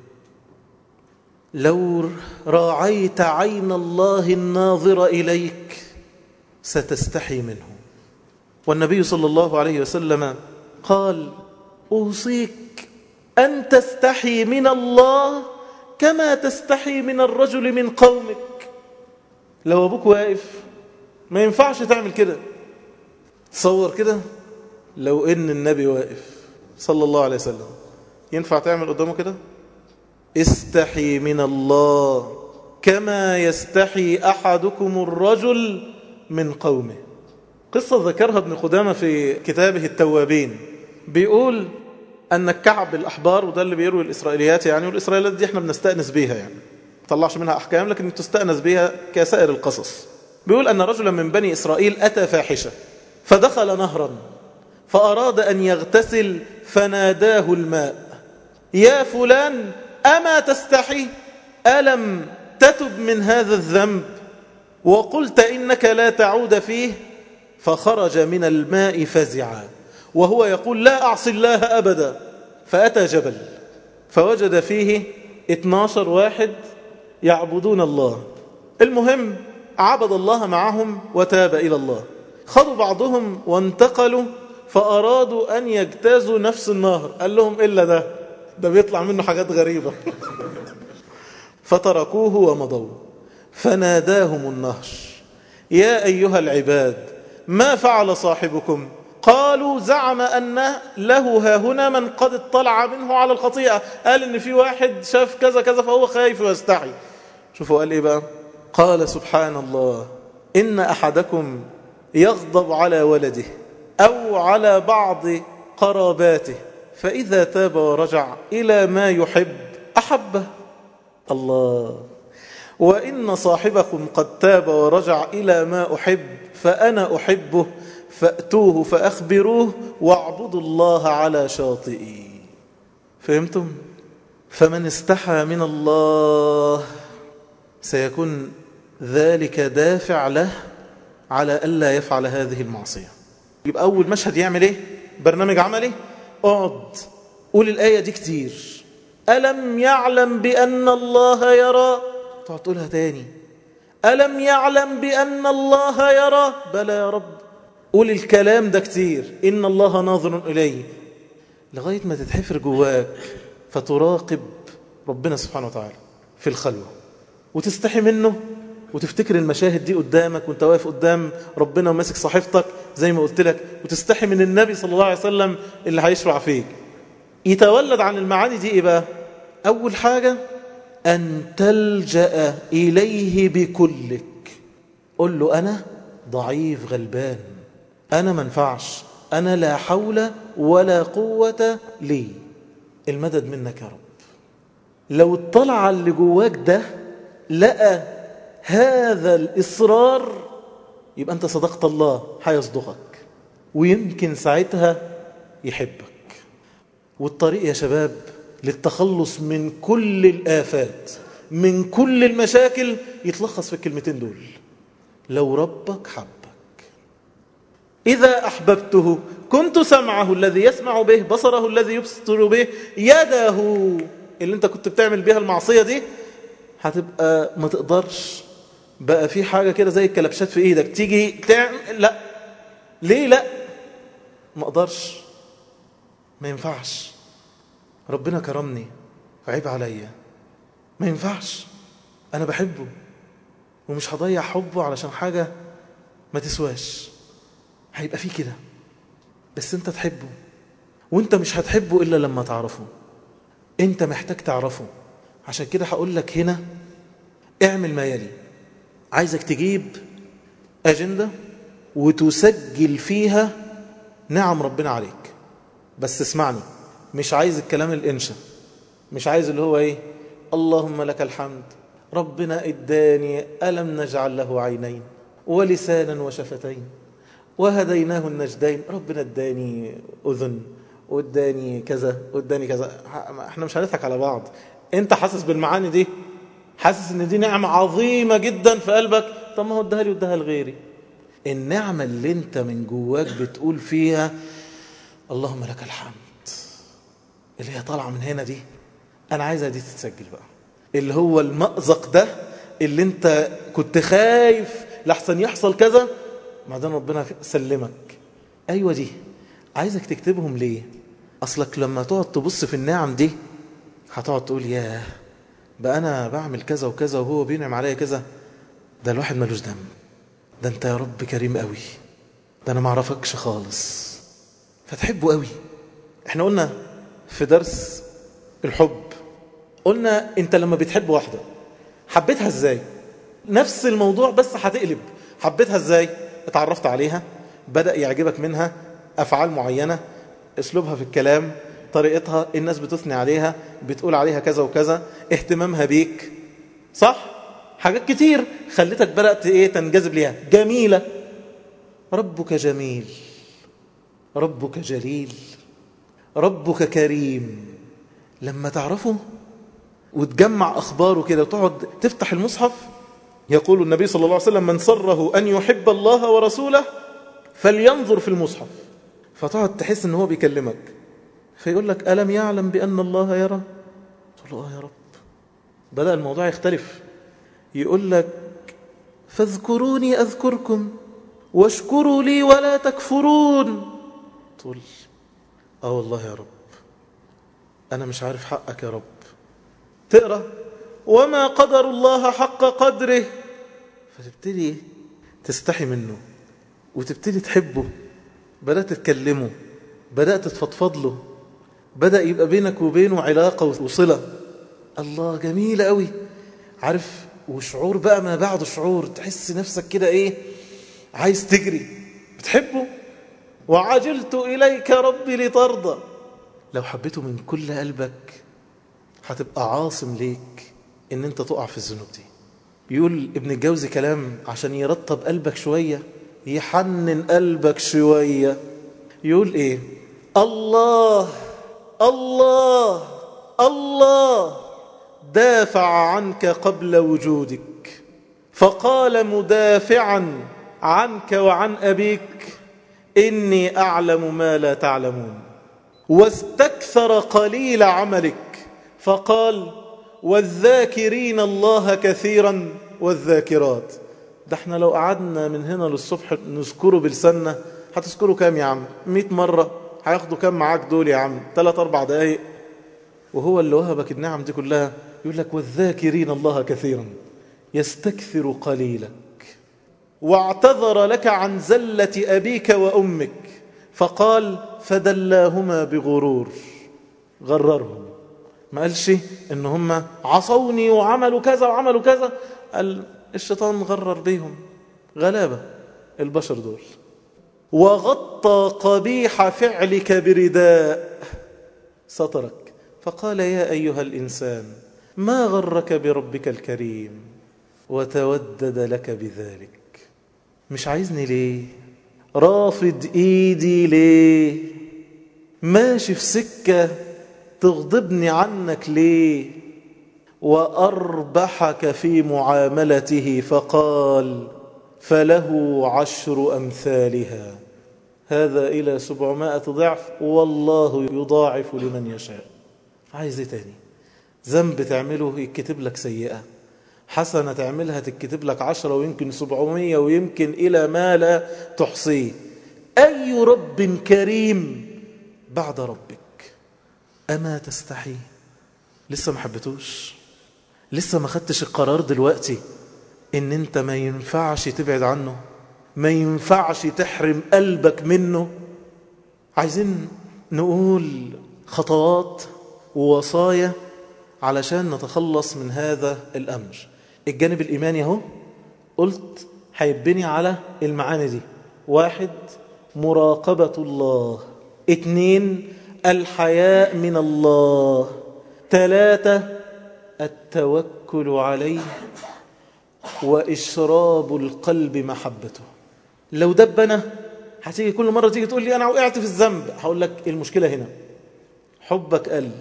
لو راعيت عين الله الناظر إليك ستستحي منه. والنبي صلى الله عليه وسلم قال أوصيك أن تستحي من الله كما تستحي من الرجل من قومك. لو أبوك واقف ما ينفعش تعمل كده. تصور كده لو إن النبي واقف صلى الله عليه وسلم ينفع تعمل قدامه كده؟ استحي من الله كما يستحي أحدكم الرجل من قومه. قصة ذكرها ابن قدامة في كتابه التوابين. بيقول أن الكعب الأحبار، وده اللي بيروي الإسرائيليات يعني، والإسرائيليات دي احنا بنستأنس بيها يعني، طلعش منها أحكام لكن تستأنس بيها كسائر القصص. بيقول أن رجلا من بني إسرائيل أتى فاحشة فدخل نهرا فأراد أن يغتسل فناداه الماء يا فلان أما تستحي؟ ألم تتب من هذا الذنب وقلت إنك لا تعود فيه؟ فخرج من الماء فزعا وهو يقول لا أعصي الله أبدا. فأتى جبل فوجد فيه اثناشر واحد يعبدون الله. المهم عبد الله معهم وتاب إلى الله. خذوا بعضهم وانتقلوا فأرادوا أن يجتازوا نفس النهر. قال لهم إلا ده ده بيطلع منه حاجات غريبة. فتركوه ومضوا. فناداهم النهر يا أيها العباد ما فعل صاحبكم؟ قالوا زعم أن له هاهنا من قد اطلع منه على الخطيئة. قال إن في واحد شاف كذا كذا فهو خايف ويستحي. شوفوا قال إيه بقى؟ قال سبحان الله إن أحدكم يغضب على ولده أو على بعض قراباته فإذا تاب ورجع إلى ما يحب أحبه الله. وإن صاحبكم قد تاب ورجع إلى ما أحب فأنا أحبه فأتوه فأخبروه واعبدوا الله على شاطئي. فهمتم؟ فمن استحى من الله سيكون ذلك دافع له على ألا يفعل هذه المعصية. يبقى أول مشهد يعمل إيه؟ برنامج عملي. اقعد قول الآية دي كتير. ألم يعلم بأن الله يرى؟ تقعد تقولها تاني. ألم يعلم بأن الله يرى؟ بلى يا رب. قول الكلام ده كتير. إن الله ناظر إليه لغاية ما تتحفر جواك فتراقب ربنا سبحانه وتعالى في الخلوة وتستحي منه وتفتكر المشاهد دي قدامك وانت واقف قدام ربنا وماسك صحيفتك زي ما قلت لك، وتستحي من النبي صلى الله عليه وسلم اللي هيشرع فيك. يتولد عن المعاني دي إيه بقى؟ أول حاجة أن تلجأ إليه بكلك. قل له أنا ضعيف غلبان، أنا منفعش، أنا لا حول ولا قوة لي، المدد منك يا رب. لو اطلع على اللي جواك ده لقى هذا الإصرار، يبقى أنت صدقت الله هيصدقك، ويمكن ساعتها يحبك. والطريق يا شباب للتخلص من كل الآفات، من كل المشاكل، يتلخص في الكلمتين دول: لو ربك حبك. إذا أحببته كنت سمعه الذي يسمع به، بصره الذي يبصر به، يده اللي انت كنت بتعمل بيها المعصية دي هتبقى ما تقدرش بقى في حاجة كده زي الكلبشات في ايدك تيجي تعمل. لا، ليه لا؟ ما اقدرش، ما ينفعش، ربنا كرمني عيب عليا، ما ينفعش، انا بحبه ومش هضيع حبه علشان حاجة ما تسواش. هيبقى فيه كده، بس انت تحبه، وانت مش هتحبه الا لما تعرفه. انت محتاج تعرفه. عشان كده هقول لك هنا اعمل ما يلي. عايزك تجيب أجندة وتسجل فيها نعم ربنا عليك. بس اسمعني، مش عايز الكلام الانشا، مش عايز اللي هو ايه اللهم لك الحمد ربنا اداني ألم نجعل له عينين ولسانا وشفتين وهديناه النجدين، ربنا اداني أذن واداني كذا واداني كذا. احنا مش هنضحك على بعض. انت حاسس بالمعاني دي، حاسس ان دي نعمة عظيمة جدا في قلبك، طب ما هو اداها لي واداها لغيري. النعمة اللي انت من جواك بتقول فيها اللهم لك الحمد، اللي هي طالعة من هنا دي، انا عايزها دي تتسجل بقى. اللي هو المأزق ده اللي انت كنت خايف لحسن يحصل كذا، بعدين ربنا سلمك. ايوه دي عايزك تكتبهم. ليه؟ اصلك لما تقعد تبص في النعم دي هتقعد تقول ياه بقى انا بعمل كذا وكذا وهو بينعم عليا كذا، ده الواحد ملوش دم، ده انت يا رب كريم قوي، ده انا معرفكش خالص، فتحبه قوي. احنا قلنا في درس الحب، قلنا انت لما بتحب واحدة حبيتها ازاي؟ نفس الموضوع بس هتقلب. حبيتها ازاي؟ اتعرفت عليها، بدأ يعجبك منها افعال معينة، اسلوبها في الكلام، طريقتها، الناس بتثني عليها، بتقول عليها كذا وكذا، اهتمامها بيك، صح؟ حاجات كتير خلتك بدأت ايه تنجذب ليها. جميلة، ربك جميل، ربك جليل، ربك كريم. لما تعرفه وتجمع أخباره كده وتقعد تفتح المصحف، يقول النبي صلى الله عليه وسلم من سره أن يحب الله ورسوله فلينظر في المصحف. فتقعد تحس ان هو بيكلمك، فيقول لك ألم يعلم بأن الله يرى؟ تقول له آه يا رب. بدأ الموضوع يختلف، يقول لك فاذكروني أذكركم واشكروا لي ولا تكفرون. تقول آه والله يا رب أنا مش عارف حقك يا رب. تقرأ وما قدر الله حق قدره، فتبتدي تستحي منه وتبتدي تحبه. بدأت تتكلمه، بدأت تفضفض له، بدأ يبقى بينك وبينه علاقة وصلة. الله جميلة قوي، عارف؟ وشعور بقى ما بعد شعور، تحس نفسك كده ايه عايز تجري، بتحبه. وعجلت إليك ربي لترضى. لو حبيته من كل قلبك هتبقى عاصم ليك ان انت تقع في الذنوب دي. يقول ابن الجوزي كلام عشان يرطب قلبك شوية، يحنن قلبك شوية. يقول ايه؟ الله الله الله دافع عنك قبل وجودك، فقال مدافعا عنك وعن أبيك إني أعلم ما لا تعلمون. واستكثر قليل عملك، فقال والذاكرين الله كثيرا والذاكرات. ده احنا لو قعدنا من هنا للصبح نذكره بلساننا هتذكره كام يا عم؟ مئة مرة. هياخدوا كام معاك دول يا عم؟ ثلاث أربع دقايق. وهو اللي وهبك النعم دي كلها يقول لك والذاكرين الله كثيرا يستكثر قليلك. واعتذر لك عن زلة أبيك وأمك، فقال فدلاهما بغرور. غررهم، ما قالش إن هم عصوني وعملوا كذا وعملوا كذا، قال الشيطان غرر بيهم، غلابة البشر دول. وغطى قبيح فعلك برداء، سترك، فقال يا أيها الإنسان ما غرك بربك الكريم وتودد لك بذلك. مش عايزني ليه؟ رافض إيدي ليه؟ ماشي في سكة تغضبني عنك ليه؟ وأربحك في معاملته فقال فله عشر أمثالها، هذا إلى سبعمائة ضعف والله يضاعف لمن يشاء. عايز ايه تاني؟ ذنب تعمله يكتب لك سيئة، حسنة تعملها تكتب لك عشرة ويمكن سبعمية ويمكن إلى ما لا تحصيه. أي رب كريم بعد ربك؟ أما تستحي؟ لسه ما حبتوش؟ لسه ما خدتش القرار دلوقتي إن أنت ما ينفعش تبعد عنه، ما ينفعش تحرم قلبك منه؟ عايزين نقول خطوات ووصايا علشان نتخلص من هذا الأمر. الجانب الإيماني اهو قلت هيبني على المعاني دي: واحد، مراقبة الله. اتنين، الحياء من الله. ثلاثة، التوكل عليه وإشراب القلب محبته. لو دبنا هتيجي كل مرة تيجي تقول لي أنا وقعت في الذنب، هقول لك المشكلة هنا حبك قل،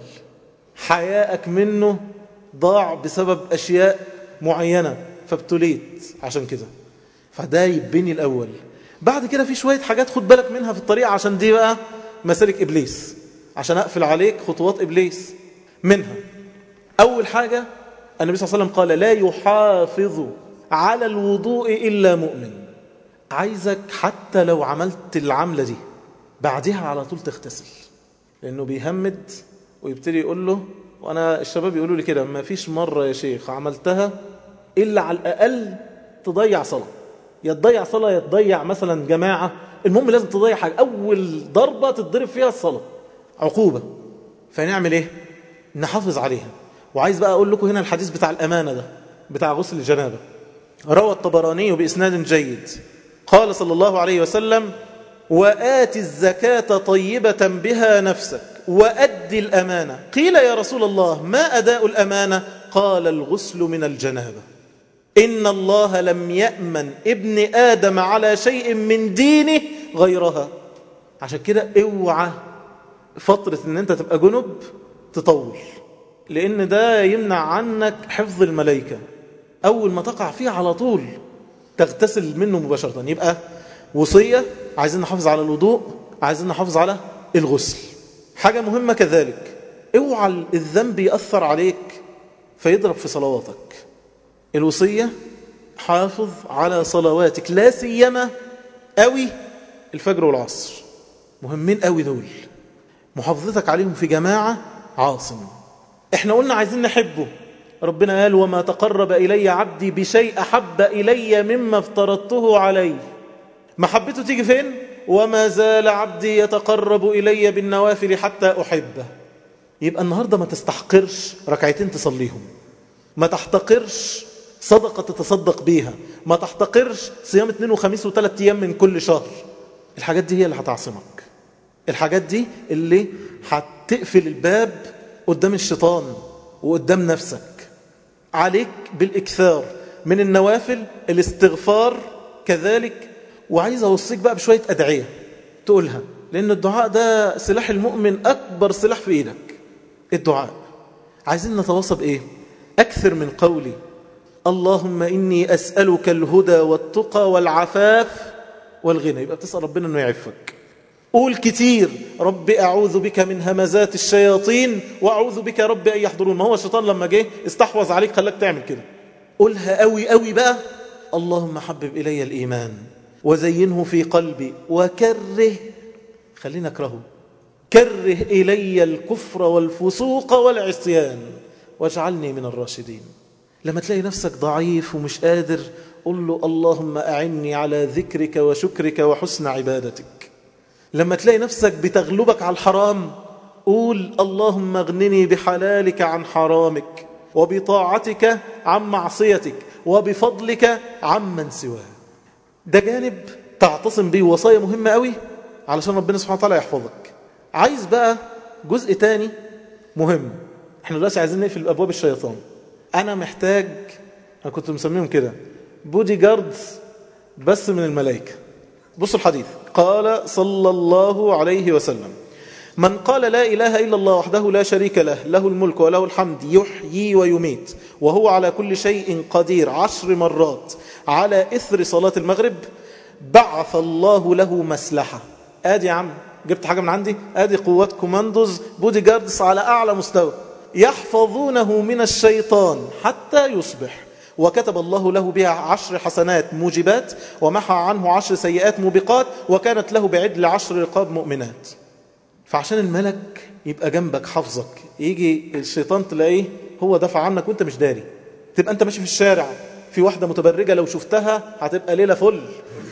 حياءك منه ضاع بسبب أشياء معينة فابتليت عشان كده. فده يبني الأول. بعد كده في شوية حاجات خد بالك منها في الطريق، عشان دي بقى مسالك إبليس، عشان أقفل عليك خطوات إبليس. منها أول حاجة النبي صلى الله عليه وسلم قال لا يحافظ على الوضوء إلا مؤمن. عايزك حتى لو عملت العملة دي بعدها على طول تغتسل، لأنه بيهمد ويبتدي يقول له، وأنا الشباب يقولوا لي كده، ما فيش مرة يا شيخ عملتها إلا على الأقل تضيع صلاة، يا تضيع صلاة يا تضيع مثلا جماعة، المهم لازم تضيع حاجة، أول ضربة تتضرب فيها الصلاة عقوبة. فنعمل إيه؟ نحافظ عليها. وعايز بقى أقول لكم هنا الحديث بتاع الأمانة ده بتاع غسل الجنابة، روى الطبراني بإسناد جيد، قال صلى الله عليه وسلم وآت الزكاة طيبة بها نفسك وأدي الأمانة. قيل يا رسول الله ما أداء الأمانة؟ قال الغسل من الجنابة. إن الله لم يأمن ابن آدم على شيء من دينه غيرها. عشان كده اوعى فترة ان انت تبقى جنب تطول، لأن ده يمنع عنك حفظ الملائكة. أول ما تقع فيه على طول تغتسل منه مباشرة. يبقى وصية، عايزين نحافظ على الوضوء، عايزين نحافظ على الغسل. حاجة مهمة كذلك، اوعى الذنب يأثر عليك فيضرب في صلواتك. الوصية حافظ على صلواتك، لا سيما قوي الفجر والعصر، مهمين قوي دول، محافظتك عليهم في جماعة عاصم. احنا قلنا عايزين نحبه، ربنا قال وما تقرب إلي عبدي بشيء أحب إلي مما افترضته عليه. محبته تيجي فين؟ وما زال عبدي يتقرب إلي بالنوافل حتى أحبه. يبقى النهاردة ما تستحقرش ركعتين تصليهم، ما تحتقرش صدقة تتصدق بيها، ما تحتقرش صيام اثنين وخميس وثلاث أيام من كل شهر. الحاجات دي هي اللي هتعصمك، الحاجات دي اللي هتقفل الباب قدام الشيطان وقدام نفسك. عليك بالإكثار من النوافل، الاستغفار كذلك. وعايز أوصيك بقى بشوية أدعية تقولها، لأن الدعاء ده سلاح المؤمن، أكبر سلاح في إيدك الدعاء. عايزين نتواصى بإيه؟ أكثر من قولي اللهم إني أسألك الهدى والتقى والعفاف والغنى. يبقى بتسأل ربنا أنه يعفك. قول كتير رب أعوذ بك من همزات الشياطين وأعوذ بك رب أن يحضرون. ما هو الشيطان لما جه استحوذ عليك خلاك تعمل كده. قولها قوي قوي بقى، اللهم حبب إلي الإيمان وزينه في قلبي وكره، خلينا أكرهه، كره إلي الكفر والفسوق والعصيان واجعلني من الراشدين. لما تلاقي نفسك ضعيف ومش قادر، قل له اللهم أعني على ذكرك وشكرك وحسن عبادتك. لما تلاقي نفسك بتغلبك على الحرام، قول اللهم اغنني بحلالك عن حرامك وبطاعتك عن معصيتك وبفضلك عمن سواه. ده جانب تعتصم به، وصايا مهمة قوي علشان ربنا سبحانه وتعالى يحفظك. عايز بقى جزء تاني مهم. احنا دلوقتي عايزين نقفل أبواب الشيطان. أنا محتاج، أنا كنت مسميهم كده بودي جاردز بس من الملائكة. بصوا الحديث، قال صلى الله عليه وسلم: من قال لا إله إلا الله وحده لا شريك له له الملك وله الحمد يحيي ويميت وهو على كل شيء قدير عشر مرات على إثر صلاة المغرب بعث الله له مسلحة. آدي يا عم، جبت حاجة من عندي، آدي قوات كوماندوز بودي جاردز على أعلى مستوى يحفظونه من الشيطان حتى يصبح، وكتب الله له بها عشر حسنات موجبات ومحى عنه عشر سيئات موبقات وكانت له بعدل عشر رقاب مؤمنات. فعشان الملك يبقى جنبك حفظك، يجي الشيطان تلاقيه هو دافع عنك وانت مش داري، تبقى انت ماشي في الشارع في واحدة متبرجة لو شفتها هتبقى ليلة فل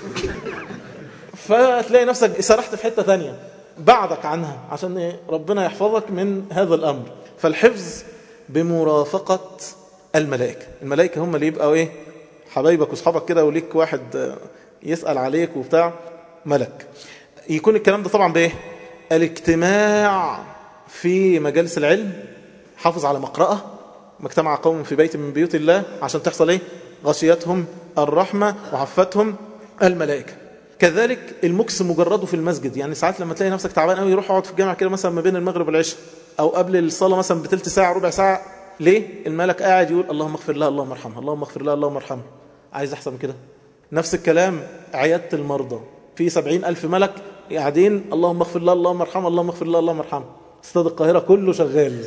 فتلاقي نفسك سرحت في حتة ثانية، بعدك عنها عشان إيه؟ ربنا يحفظك من هذا الأمر. فالحفظ بمرافقة الملائكة. الملائكة هم اللي يبقوا ايه، حبايبك واصحابك كده، وليك واحد يسأل عليك وبتاع ملك. يكون الكلام ده طبعا بايه؟ الاجتماع في مجالس العلم، حافظ على مقرأة، مجتمع قوم في بيت من بيوت الله، عشان تحصل ايه؟ غشيتهم الرحمة وعفتهم الملائكة. كذلك المكس مجرده في المسجد، يعني ساعات لما تلاقي نفسك تعبان قوي روح اقعد في الجامع كده مثلا ما بين المغرب والعشاء او قبل الصلاة مثلا بتلت ساعة ربع ساعة. ليه؟ الملك قاعد يقول اللهم اغفر لها اللهم ارحمها اللهم اغفر لها اللهم ارحمها. عايز احسن من كده؟ نفس الكلام عيادة المرضى، في سبعين ألف ملك قاعدين اللهم اغفر لها اللهم ارحمها اللهم اغفر لها اللهم ارحمها. استاد القاهرة كله شغال.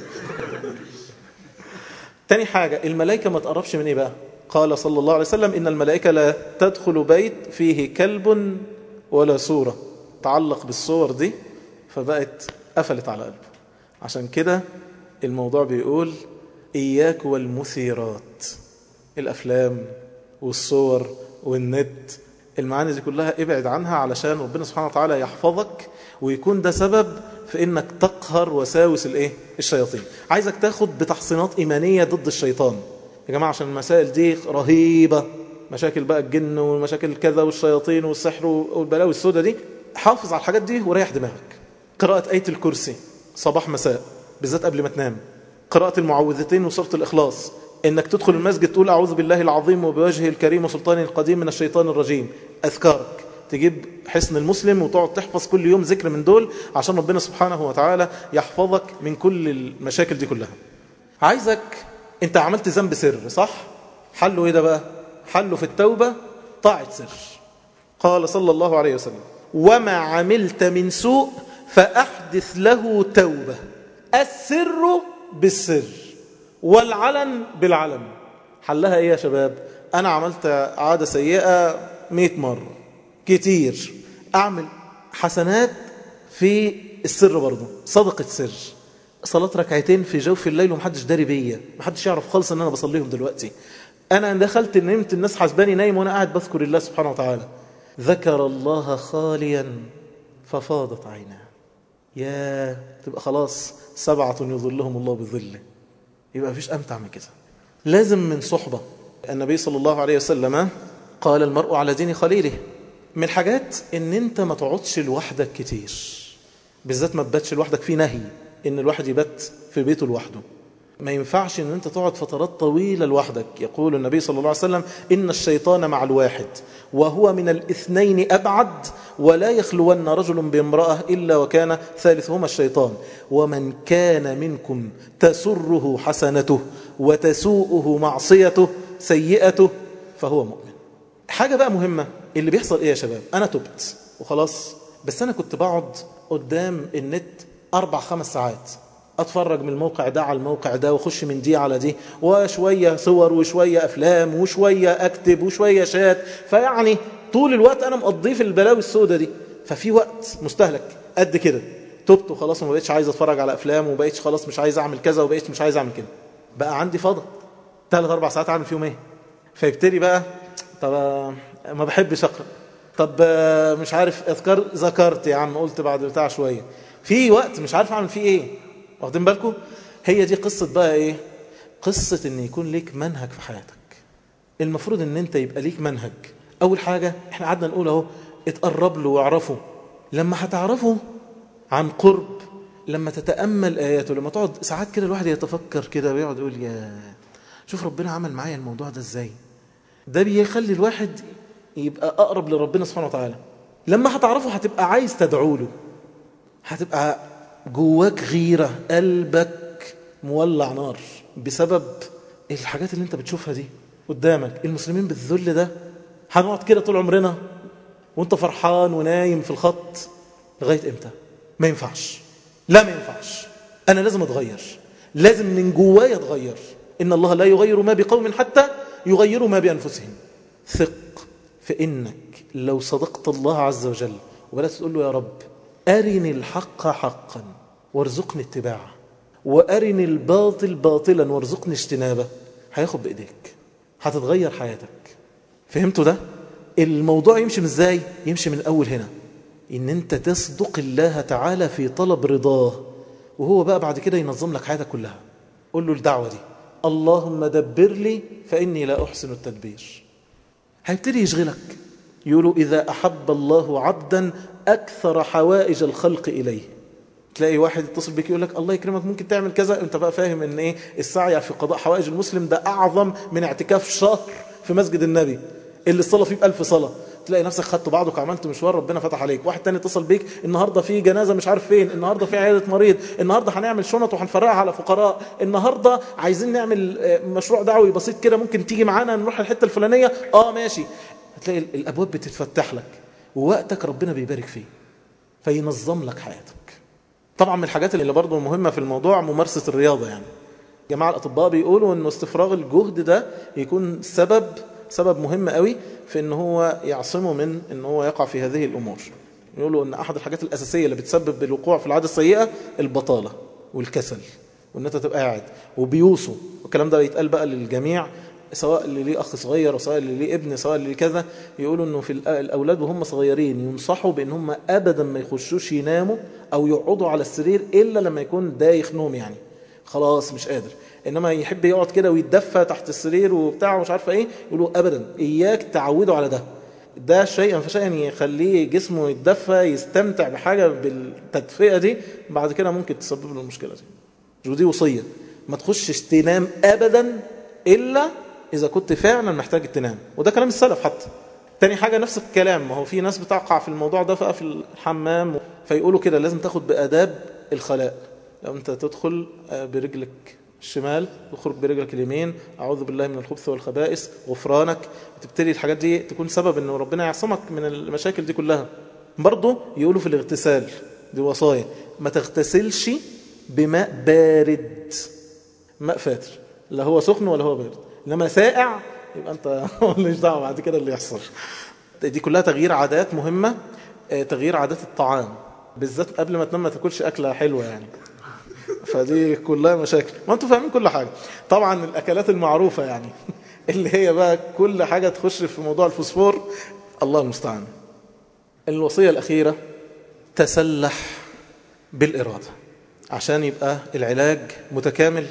تاني حاجة، الملائكة ما تقربش من ايه بقى؟ قال صلى الله عليه وسلم إن الملائكة لا تدخل بيت فيه كلب ولا صورة. تعلق بالصور دي فبقت قفلت على قلبه. عشان كده الموضوع بيقول إياك والمثيرات، الأفلام والصور والنت، المعاني دي كلها ابعد عنها علشان ربنا سبحانه وتعالى يحفظك ويكون ده سبب في انك تقهر وساوس الايه الشياطين. عايزك تاخد بتحصينات إيمانية ضد الشيطان يا جماعة، عشان المسائل دي رهيبة، مشاكل بقى الجن والمشاكل كذا والشياطين والسحر والبلاوي السوداء دي. حافظ على الحاجات دي وريح دماغك. قراءة آية الكرسي صباح مساء بالذات قبل ما تنام، قراءة المعوذتين وسورة الإخلاص، انك تدخل المسجد تقول أعوذ بالله العظيم وبوجهه الكريم وسلطانه القديم من الشيطان الرجيم. أذكارك تجيب حسن المسلم وتقعد تحفظ كل يوم ذكر من دول عشان ربنا سبحانه وتعالى يحفظك من كل المشاكل دي كلها. عايزك، انت عملت ذنب سر صح؟ حله ايه ده بقى؟ حله في التوبة طاعة سر. قال صلى الله عليه وسلم وما عملت من سوء فأحدث له توبة، السر بالسر والعلن بالعلن. حلها ايه يا شباب؟ انا عملت عادة سيئة مئة مرة كتير، اعمل حسنات في السر برضو، صدقة سر، صلاة ركعتين في جوف الليل ومحدش داري بيا، محدش يعرف خالص ان انا بصليهم دلوقتي. انا دخلت نمت الناس حسباني نايم وانا قاعد بذكر الله سبحانه وتعالى. ذكر الله خاليا ففاضت عيناه. يا تبقى خلاص سبعة يظلهم الله بظله. يبقى مفيش امتع من كده. لازم من صحبة. النبي صلى الله عليه وسلم قال المرء على دين خليله. من الحاجات ان انت ما تقعدش لوحدك كتير، بالذات ما تباتش لوحدك. في نهي ان الواحد يبات في بيته لوحده، ما ينفعش ان انت تقعد فترات طويلة لوحدك. يقول النبي صلى الله عليه وسلم ان الشيطان مع الواحد وهو من الاثنين ابعد، ولا يخلون رجل بامرأة الا وكان ثالثهما الشيطان، ومن كان منكم تسره حسنته وتسوءه معصيته سيئته فهو مؤمن. حاجة بقى مهمة، اللي بيحصل ايه يا شباب؟ انا تبت وخلاص، بس انا كنت بقعد قدام النت اربع خمس ساعات اتفرج من الموقع ده على الموقع ده واخش من دي على دي، وشوية صور وشوية افلام وشوية اكتب وشوية شات، فيعني طول الوقت انا مقضيه في البلاوي السوداء دي. ففي وقت مستهلك قد كده. تبت وخلاص وما بقيتش عايز اتفرج على افلام، وما بقيتش خلاص مش عايز اعمل كذا، وبقيتش مش عايز اعمل كده. بقى عندي فضل ثلاث اربع ساعات اعمل فيهم ايه؟ فيبتدي بقى طب ما بحبش اقرا، طب مش عارف اذكار ذكرت يا عم قلت بعد بتاع شويه، في وقت مش عارف اعمل فيه ايه. واخدين بالكم؟ هي دي قصة بقى ايه؟ قصة ان يكون ليك منهج في حياتك. المفروض ان انت يبقى ليك منهج. اول حاجة احنا قعدنا نقول اهو اتقرب له واعرفه. لما هتعرفه عن قرب، لما تتأمل آياته، لما تقعد ساعات كده الواحد يتفكر كده ويقعد يقول يا شوف ربنا عمل معايا الموضوع ده ازاي. ده بيخلي الواحد يبقى أقرب لربنا سبحانه وتعالى. لما هتعرفه هتبقى عايز تدعو له، هتبقى جواك غيرة، قلبك مولع نار بسبب الحاجات اللي انت بتشوفها دي قدامك. المسلمين بالذل ده هنقعد كده طول عمرنا وانت فرحان ونايم في الخط لغاية امتى؟ ما ينفعش. لا ما ينفعش. انا لازم اتغير، لازم من جوايا اتغير. ان الله لا يغير ما بقوم حتى يغيروا ما بأنفسهم. ثق في انك لو صدقت الله عز وجل وبدأت تقول له يا رب أرني الحق حقا وارزقني اتباعه، وأرني الباطل باطلا وارزقني اجتنابه، هياخد بإيديك، هتتغير حياتك. فهمتوا ده؟ الموضوع يمشي من ازاي؟ يمشي من الأول هنا، إن أنت تصدق الله تعالى في طلب رضاه، وهو بقى بعد كده ينظم لك حياتك كلها. قول له الدعوة دي اللهم دبر لي فإني لا أحسن التدبير. هيبتدي يشغلك. يقولوا إذا أحب الله عبدا أكثر حوائج الخلق إليه. تلاقي واحد يتصل بك يقول لك الله يكرمك ممكن تعمل كذا، انت بقى فاهم ان ايه السعي في قضاء حوائج المسلم ده أعظم من اعتكاف شهر في مسجد النبي اللي الصلاة فيه بألف صلاة. تلاقي نفسك خدت بعضك وعملت مشوار ربنا فتح عليك. واحد تاني اتصل بيك النهاردة في جنازة مش عارف فين، النهاردة في عيادة مريض، النهاردة هنعمل شنط وهنفرقها على فقراء، النهاردة عايزين نعمل مشروع دعوي بسيط كده ممكن تيجي معانا نروح الحتة الفلانية. اه ماشي. هتلاقي الأبواب بتتفتح لك ووقتك ربنا بيبارك فيه فينظم لك حياتك. طبعا من الحاجات اللي برضو مهمة في الموضوع ممارسة الرياضة. يعني جماعة الأطباء بيقولوا أنه استفراغ الجهد ده يكون سبب سبب مهم قوي في أنه هو يعصمه من أنه هو يقع في هذه الأمور. يقولوا أن أحد الحاجات الأساسية اللي بتسبب بالوقوع في العادة السيئة البطالة والكسل، وأن أنت تبقى قاعد وبيوصوا. والكلام ده يتقال بقى للجميع، سواء اللي ليه أخ صغير وسواء اللي ليه ابن سواء اللي ليه كذا. يقولوا أنه في الأولاد وهم صغيرين ينصحوا بأن هم أبدا ما يخشوش يناموا أو يقعدوا على السرير إلا لما يكون دايخ نوم، يعني خلاص مش قادر، إنما يحب يقعد كده ويتدفى تحت السرير وبتاع ومش عارفه إيه. يقولوا أبدا إياك تعودوا على ده. ده شيئا فشيئا يخليه جسمه يتدفى يستمتع بحاجة بالتدفئة دي، بعد كده ممكن تسبب له المشكلة دي. ودي وصية، ما تخشش تنام أبدا إلا إذا كنت فعلا محتاج تنام. وده كلام السلف حتى. تاني حاجة نفس الكلام، ما هو في ناس بتقع في الموضوع ده بقى في الحمام، فيقولوا كده لازم تاخد بآداب الخلاء. لو أنت تدخل برجلك الشمال تخرج برجلك اليمين، أعوذ بالله من الخبث والخبائث غفرانك، وتبتدي الحاجات دي تكون سبب أنه ربنا يعصمك من المشاكل دي كلها. برضو يقولوا في الاغتسال، دي وصايا، ما تغتسلش بماء بارد، ماء فاتر، لا هو سخن ولا هو بارد، انما سائع يبقى انت ماليش دعوه بعد كده اللي يحصل. دي كلها تغيير عادات مهمه، تغيير عادات الطعام بالذات قبل ما تنام ما تاكلش اكله حلوه يعني، فدي كلها مشاكل. ما انتوا فاهمين كل حاجه طبعا. الاكلات المعروفه يعني اللي هي بقى كل حاجه تخش في موضوع الفوسفور، الله المستعان. الوصيه الاخيره تسلح بالاراده عشان يبقى العلاج متكامل.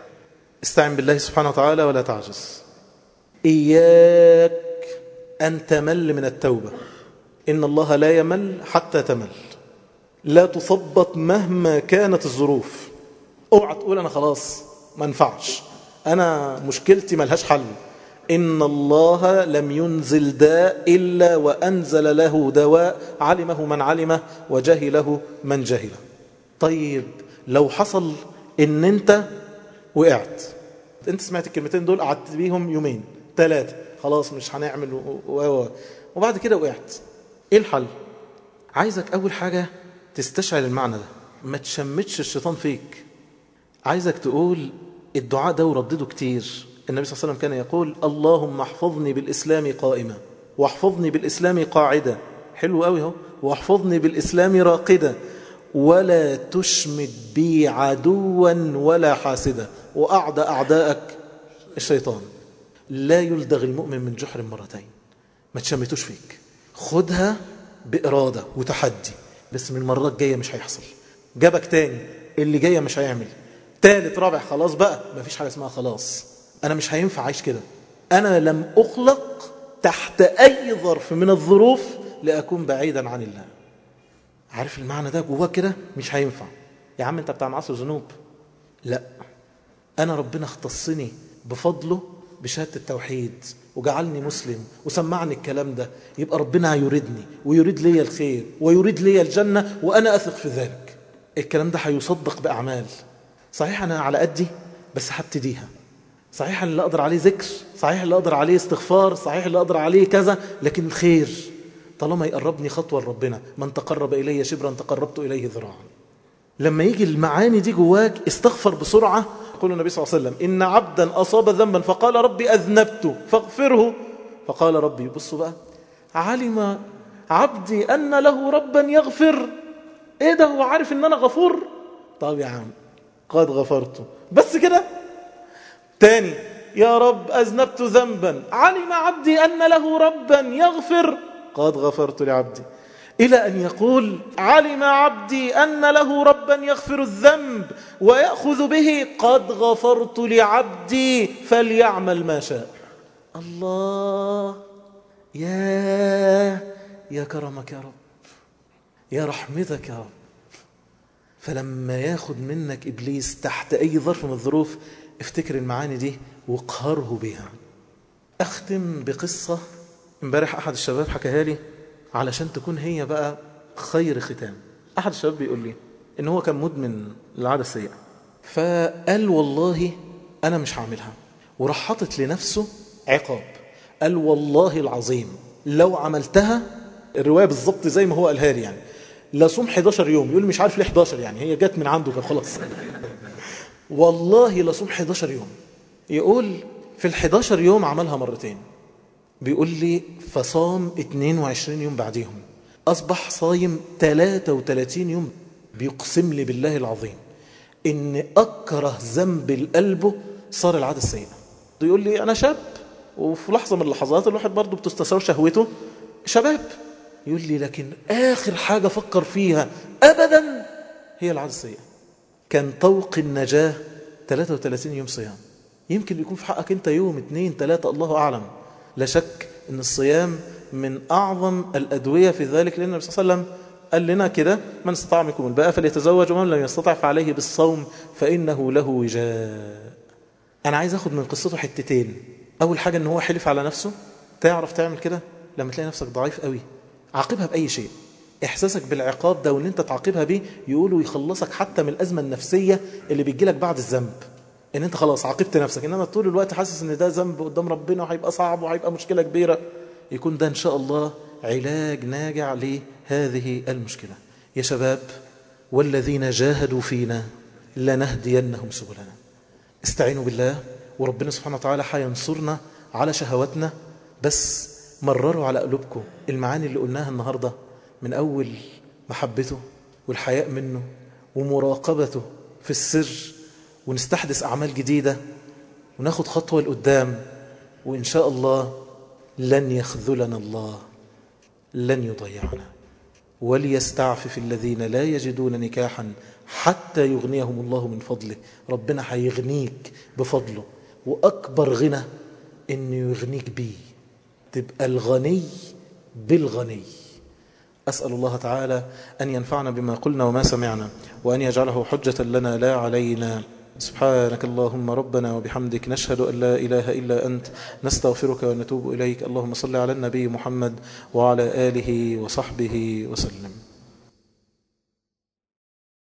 استعن بالله سبحانه وتعالى ولا تعجز. إياك أن تمل من التوبة، إن الله لا يمل حتى تمل. لا تثبط مهما كانت الظروف. اوعى تقول أنا خلاص ما ينفعش، أنا مشكلتي ملهاش حل. إن الله لم ينزل داء إلا وأنزل له دواء علمه من علمه وجهله من جهله. طيب لو حصل إن أنت وقعت، انت سمعت الكلمتين دول قعدت بيهم يومين ثلاثة خلاص مش هنعمل و... و... وبعد كده وقعت، ايه الحل؟ عايزك اول حاجة تستشعر المعنى ده، ما تشمتش الشيطان فيك. عايزك تقول الدعاء ده وردده كتير. النبي صلى الله عليه وسلم كان يقول اللهم احفظني بالإسلام قائمة واحفظني بالإسلام قاعدة، حلو قوي اهو، واحفظني بالإسلام راقدة ولا تشمت بي عدوا ولا حاسدا، وأعدى أعدائك الشيطان. لا يلدغ المؤمن من جحر مرتين. ما تشمتوش فيك، خدها بإرادة وتحدي، بس من المرات الجاية مش هيحصل. جابك تاني، اللي جاية مش هيعمل، تالت رابع، خلاص بقى مفيش حاجة اسمها خلاص، أنا مش هينفع عايش كده، أنا لم أخلق تحت أي ظرف من الظروف لأكون بعيدا عن الله. عارف المعنى ده جواك كده؟ مش هينفع. يا عم أنت بتاع معاصي ذنوب، لا، أنا ربنا اختصني بفضله بشهادة التوحيد وجعلني مسلم وسمعني الكلام ده، يبقى ربنا يريدني ويريد لي الخير ويريد لي الجنة، وأنا أثق في ذلك. الكلام ده هيصدق بأعمال. صحيح أنا على قدي بس هبتديها، صحيح اللي أقدر عليه ذكر، صحيح اللي أقدر عليه استغفار، صحيح اللي أقدر عليه كذا، لكن الخير طالما يقربني خطوة لربنا، من تقرب إلي شبرا تقربت إليه ذراعا. لما يجي المعاني دي جواك استغفر بسرعة. يقول النبي صلى الله عليه وسلم إن عبدا أصاب ذنبا فقال ربي أذنبت فاغفره، فقال ربي، بصوا بقى، علم عبدي أن له ربا يغفر. إيه ده، هو عارف إن أنا غفور؟ طب يا عم قد غفرته، بس كده. تاني، يا رب أذنبت ذنبا، علم عبدي أن له ربا يغفر، قد غفرت لعبدي، إلى أن يقول علم عبدي أن له ربا يغفر الذنب ويأخذ به، قد غفرت لعبدي فليعمل ما شاء. الله، يا يا كرمك يا رب، يا رحمتك يا رب. فلما ياخد منك إبليس تحت أي ظرف من الظروف، افتكر المعاني دي واقهره بها. أختم بقصة امبارح أحد الشباب حكاها لي علشان تكون هي بقى خير ختام. أحد الشباب بيقول لي إن هو كان مدمن العادة السيئة، فقال والله أنا مش هعملها، وراح حاطط لنفسه عقاب. قال والله العظيم لو عملتها، الرواية بالضبط زي ما هو قالها لي، يعني لا صوم حداشر يوم. يقول مش عارف ليه حداشر، يعني هي جت من عنده كده خلاص. والله لا صوم حداشر يوم. يقول في الحداشر يوم عملها مرتين. بيقول لي فصام اتنين وعشرين يوم بعديهم، أصبح صايم تلاتة وتلاتين يوم. بيقسم لي بالله العظيم إن أكره ذنب القلب صار العادة السيئة. يقول لي أنا شاب، وفي لحظة من اللحظات الواحد برضو بتستثار شهوته، شباب. يقول لي لكن آخر حاجة فكر فيها أبدا هي العادة السيئة. كان طوق النجاة تلاتة وتلاتين يوم صيام. يمكن يكون في حقك أنت يوم اتنين تلاتة، الله أعلم. لا شك أن الصيام من أعظم الأدوية في ذلك، لأن النبي صلى الله عليه وسلم قال لنا كده: من استطاع منكم الباءة فليتزوج ومن لم يستطع فعليه بالصوم فإنه له وجاء. أنا عايز أخذ من قصته حتتين. أول حاجة أنه هو حلف على نفسه. تعرف تعمل كده لما تلاقي نفسك ضعيف قوي؟ عاقبها بأي شيء. إحساسك بالعقاب ده وأن أنت تعاقبها به يقولوا يخلصك حتى من الأزمة النفسية اللي بيجيلك بعد الذنب، ان انت خلاص عاقبت نفسك. انما طول الوقت حاسس ان ده ذنب قدام ربنا وهيبقى صعب وهيبقى مشكلة كبيرة، يكون ده ان شاء الله علاج ناجع لهذه المشكلة. يا شباب، والذين جاهدوا فينا لنهدينهم سبلنا. استعينوا بالله، وربنا سبحانه وتعالى هينصرنا على شهواتنا. بس مرروا على قلوبكم المعاني اللي قلناها النهاردة، من أول محبته والحياء منه ومراقبته في السر، ونستحدث أعمال جديدة وناخد خطوة لقدام، وإن شاء الله لن يخذلنا الله، لن يضيعنا. وليستعفف الذين لا يجدون نكاحا حتى يغنيهم الله من فضله. ربنا هيغنيك بفضله، وأكبر غنى إنه يغنيك بيه، تبقى الغني بالغني. أسأل الله تعالى أن ينفعنا بما قلنا وما سمعنا، وأن يجعله حجة لنا لا علينا. سبحانك اللهم ربنا وبحمدك، نشهد أن لا إله إلا أنت، نستغفرك ونتوب إليك. اللهم صل على النبي محمد وعلى آله وصحبه وسلم.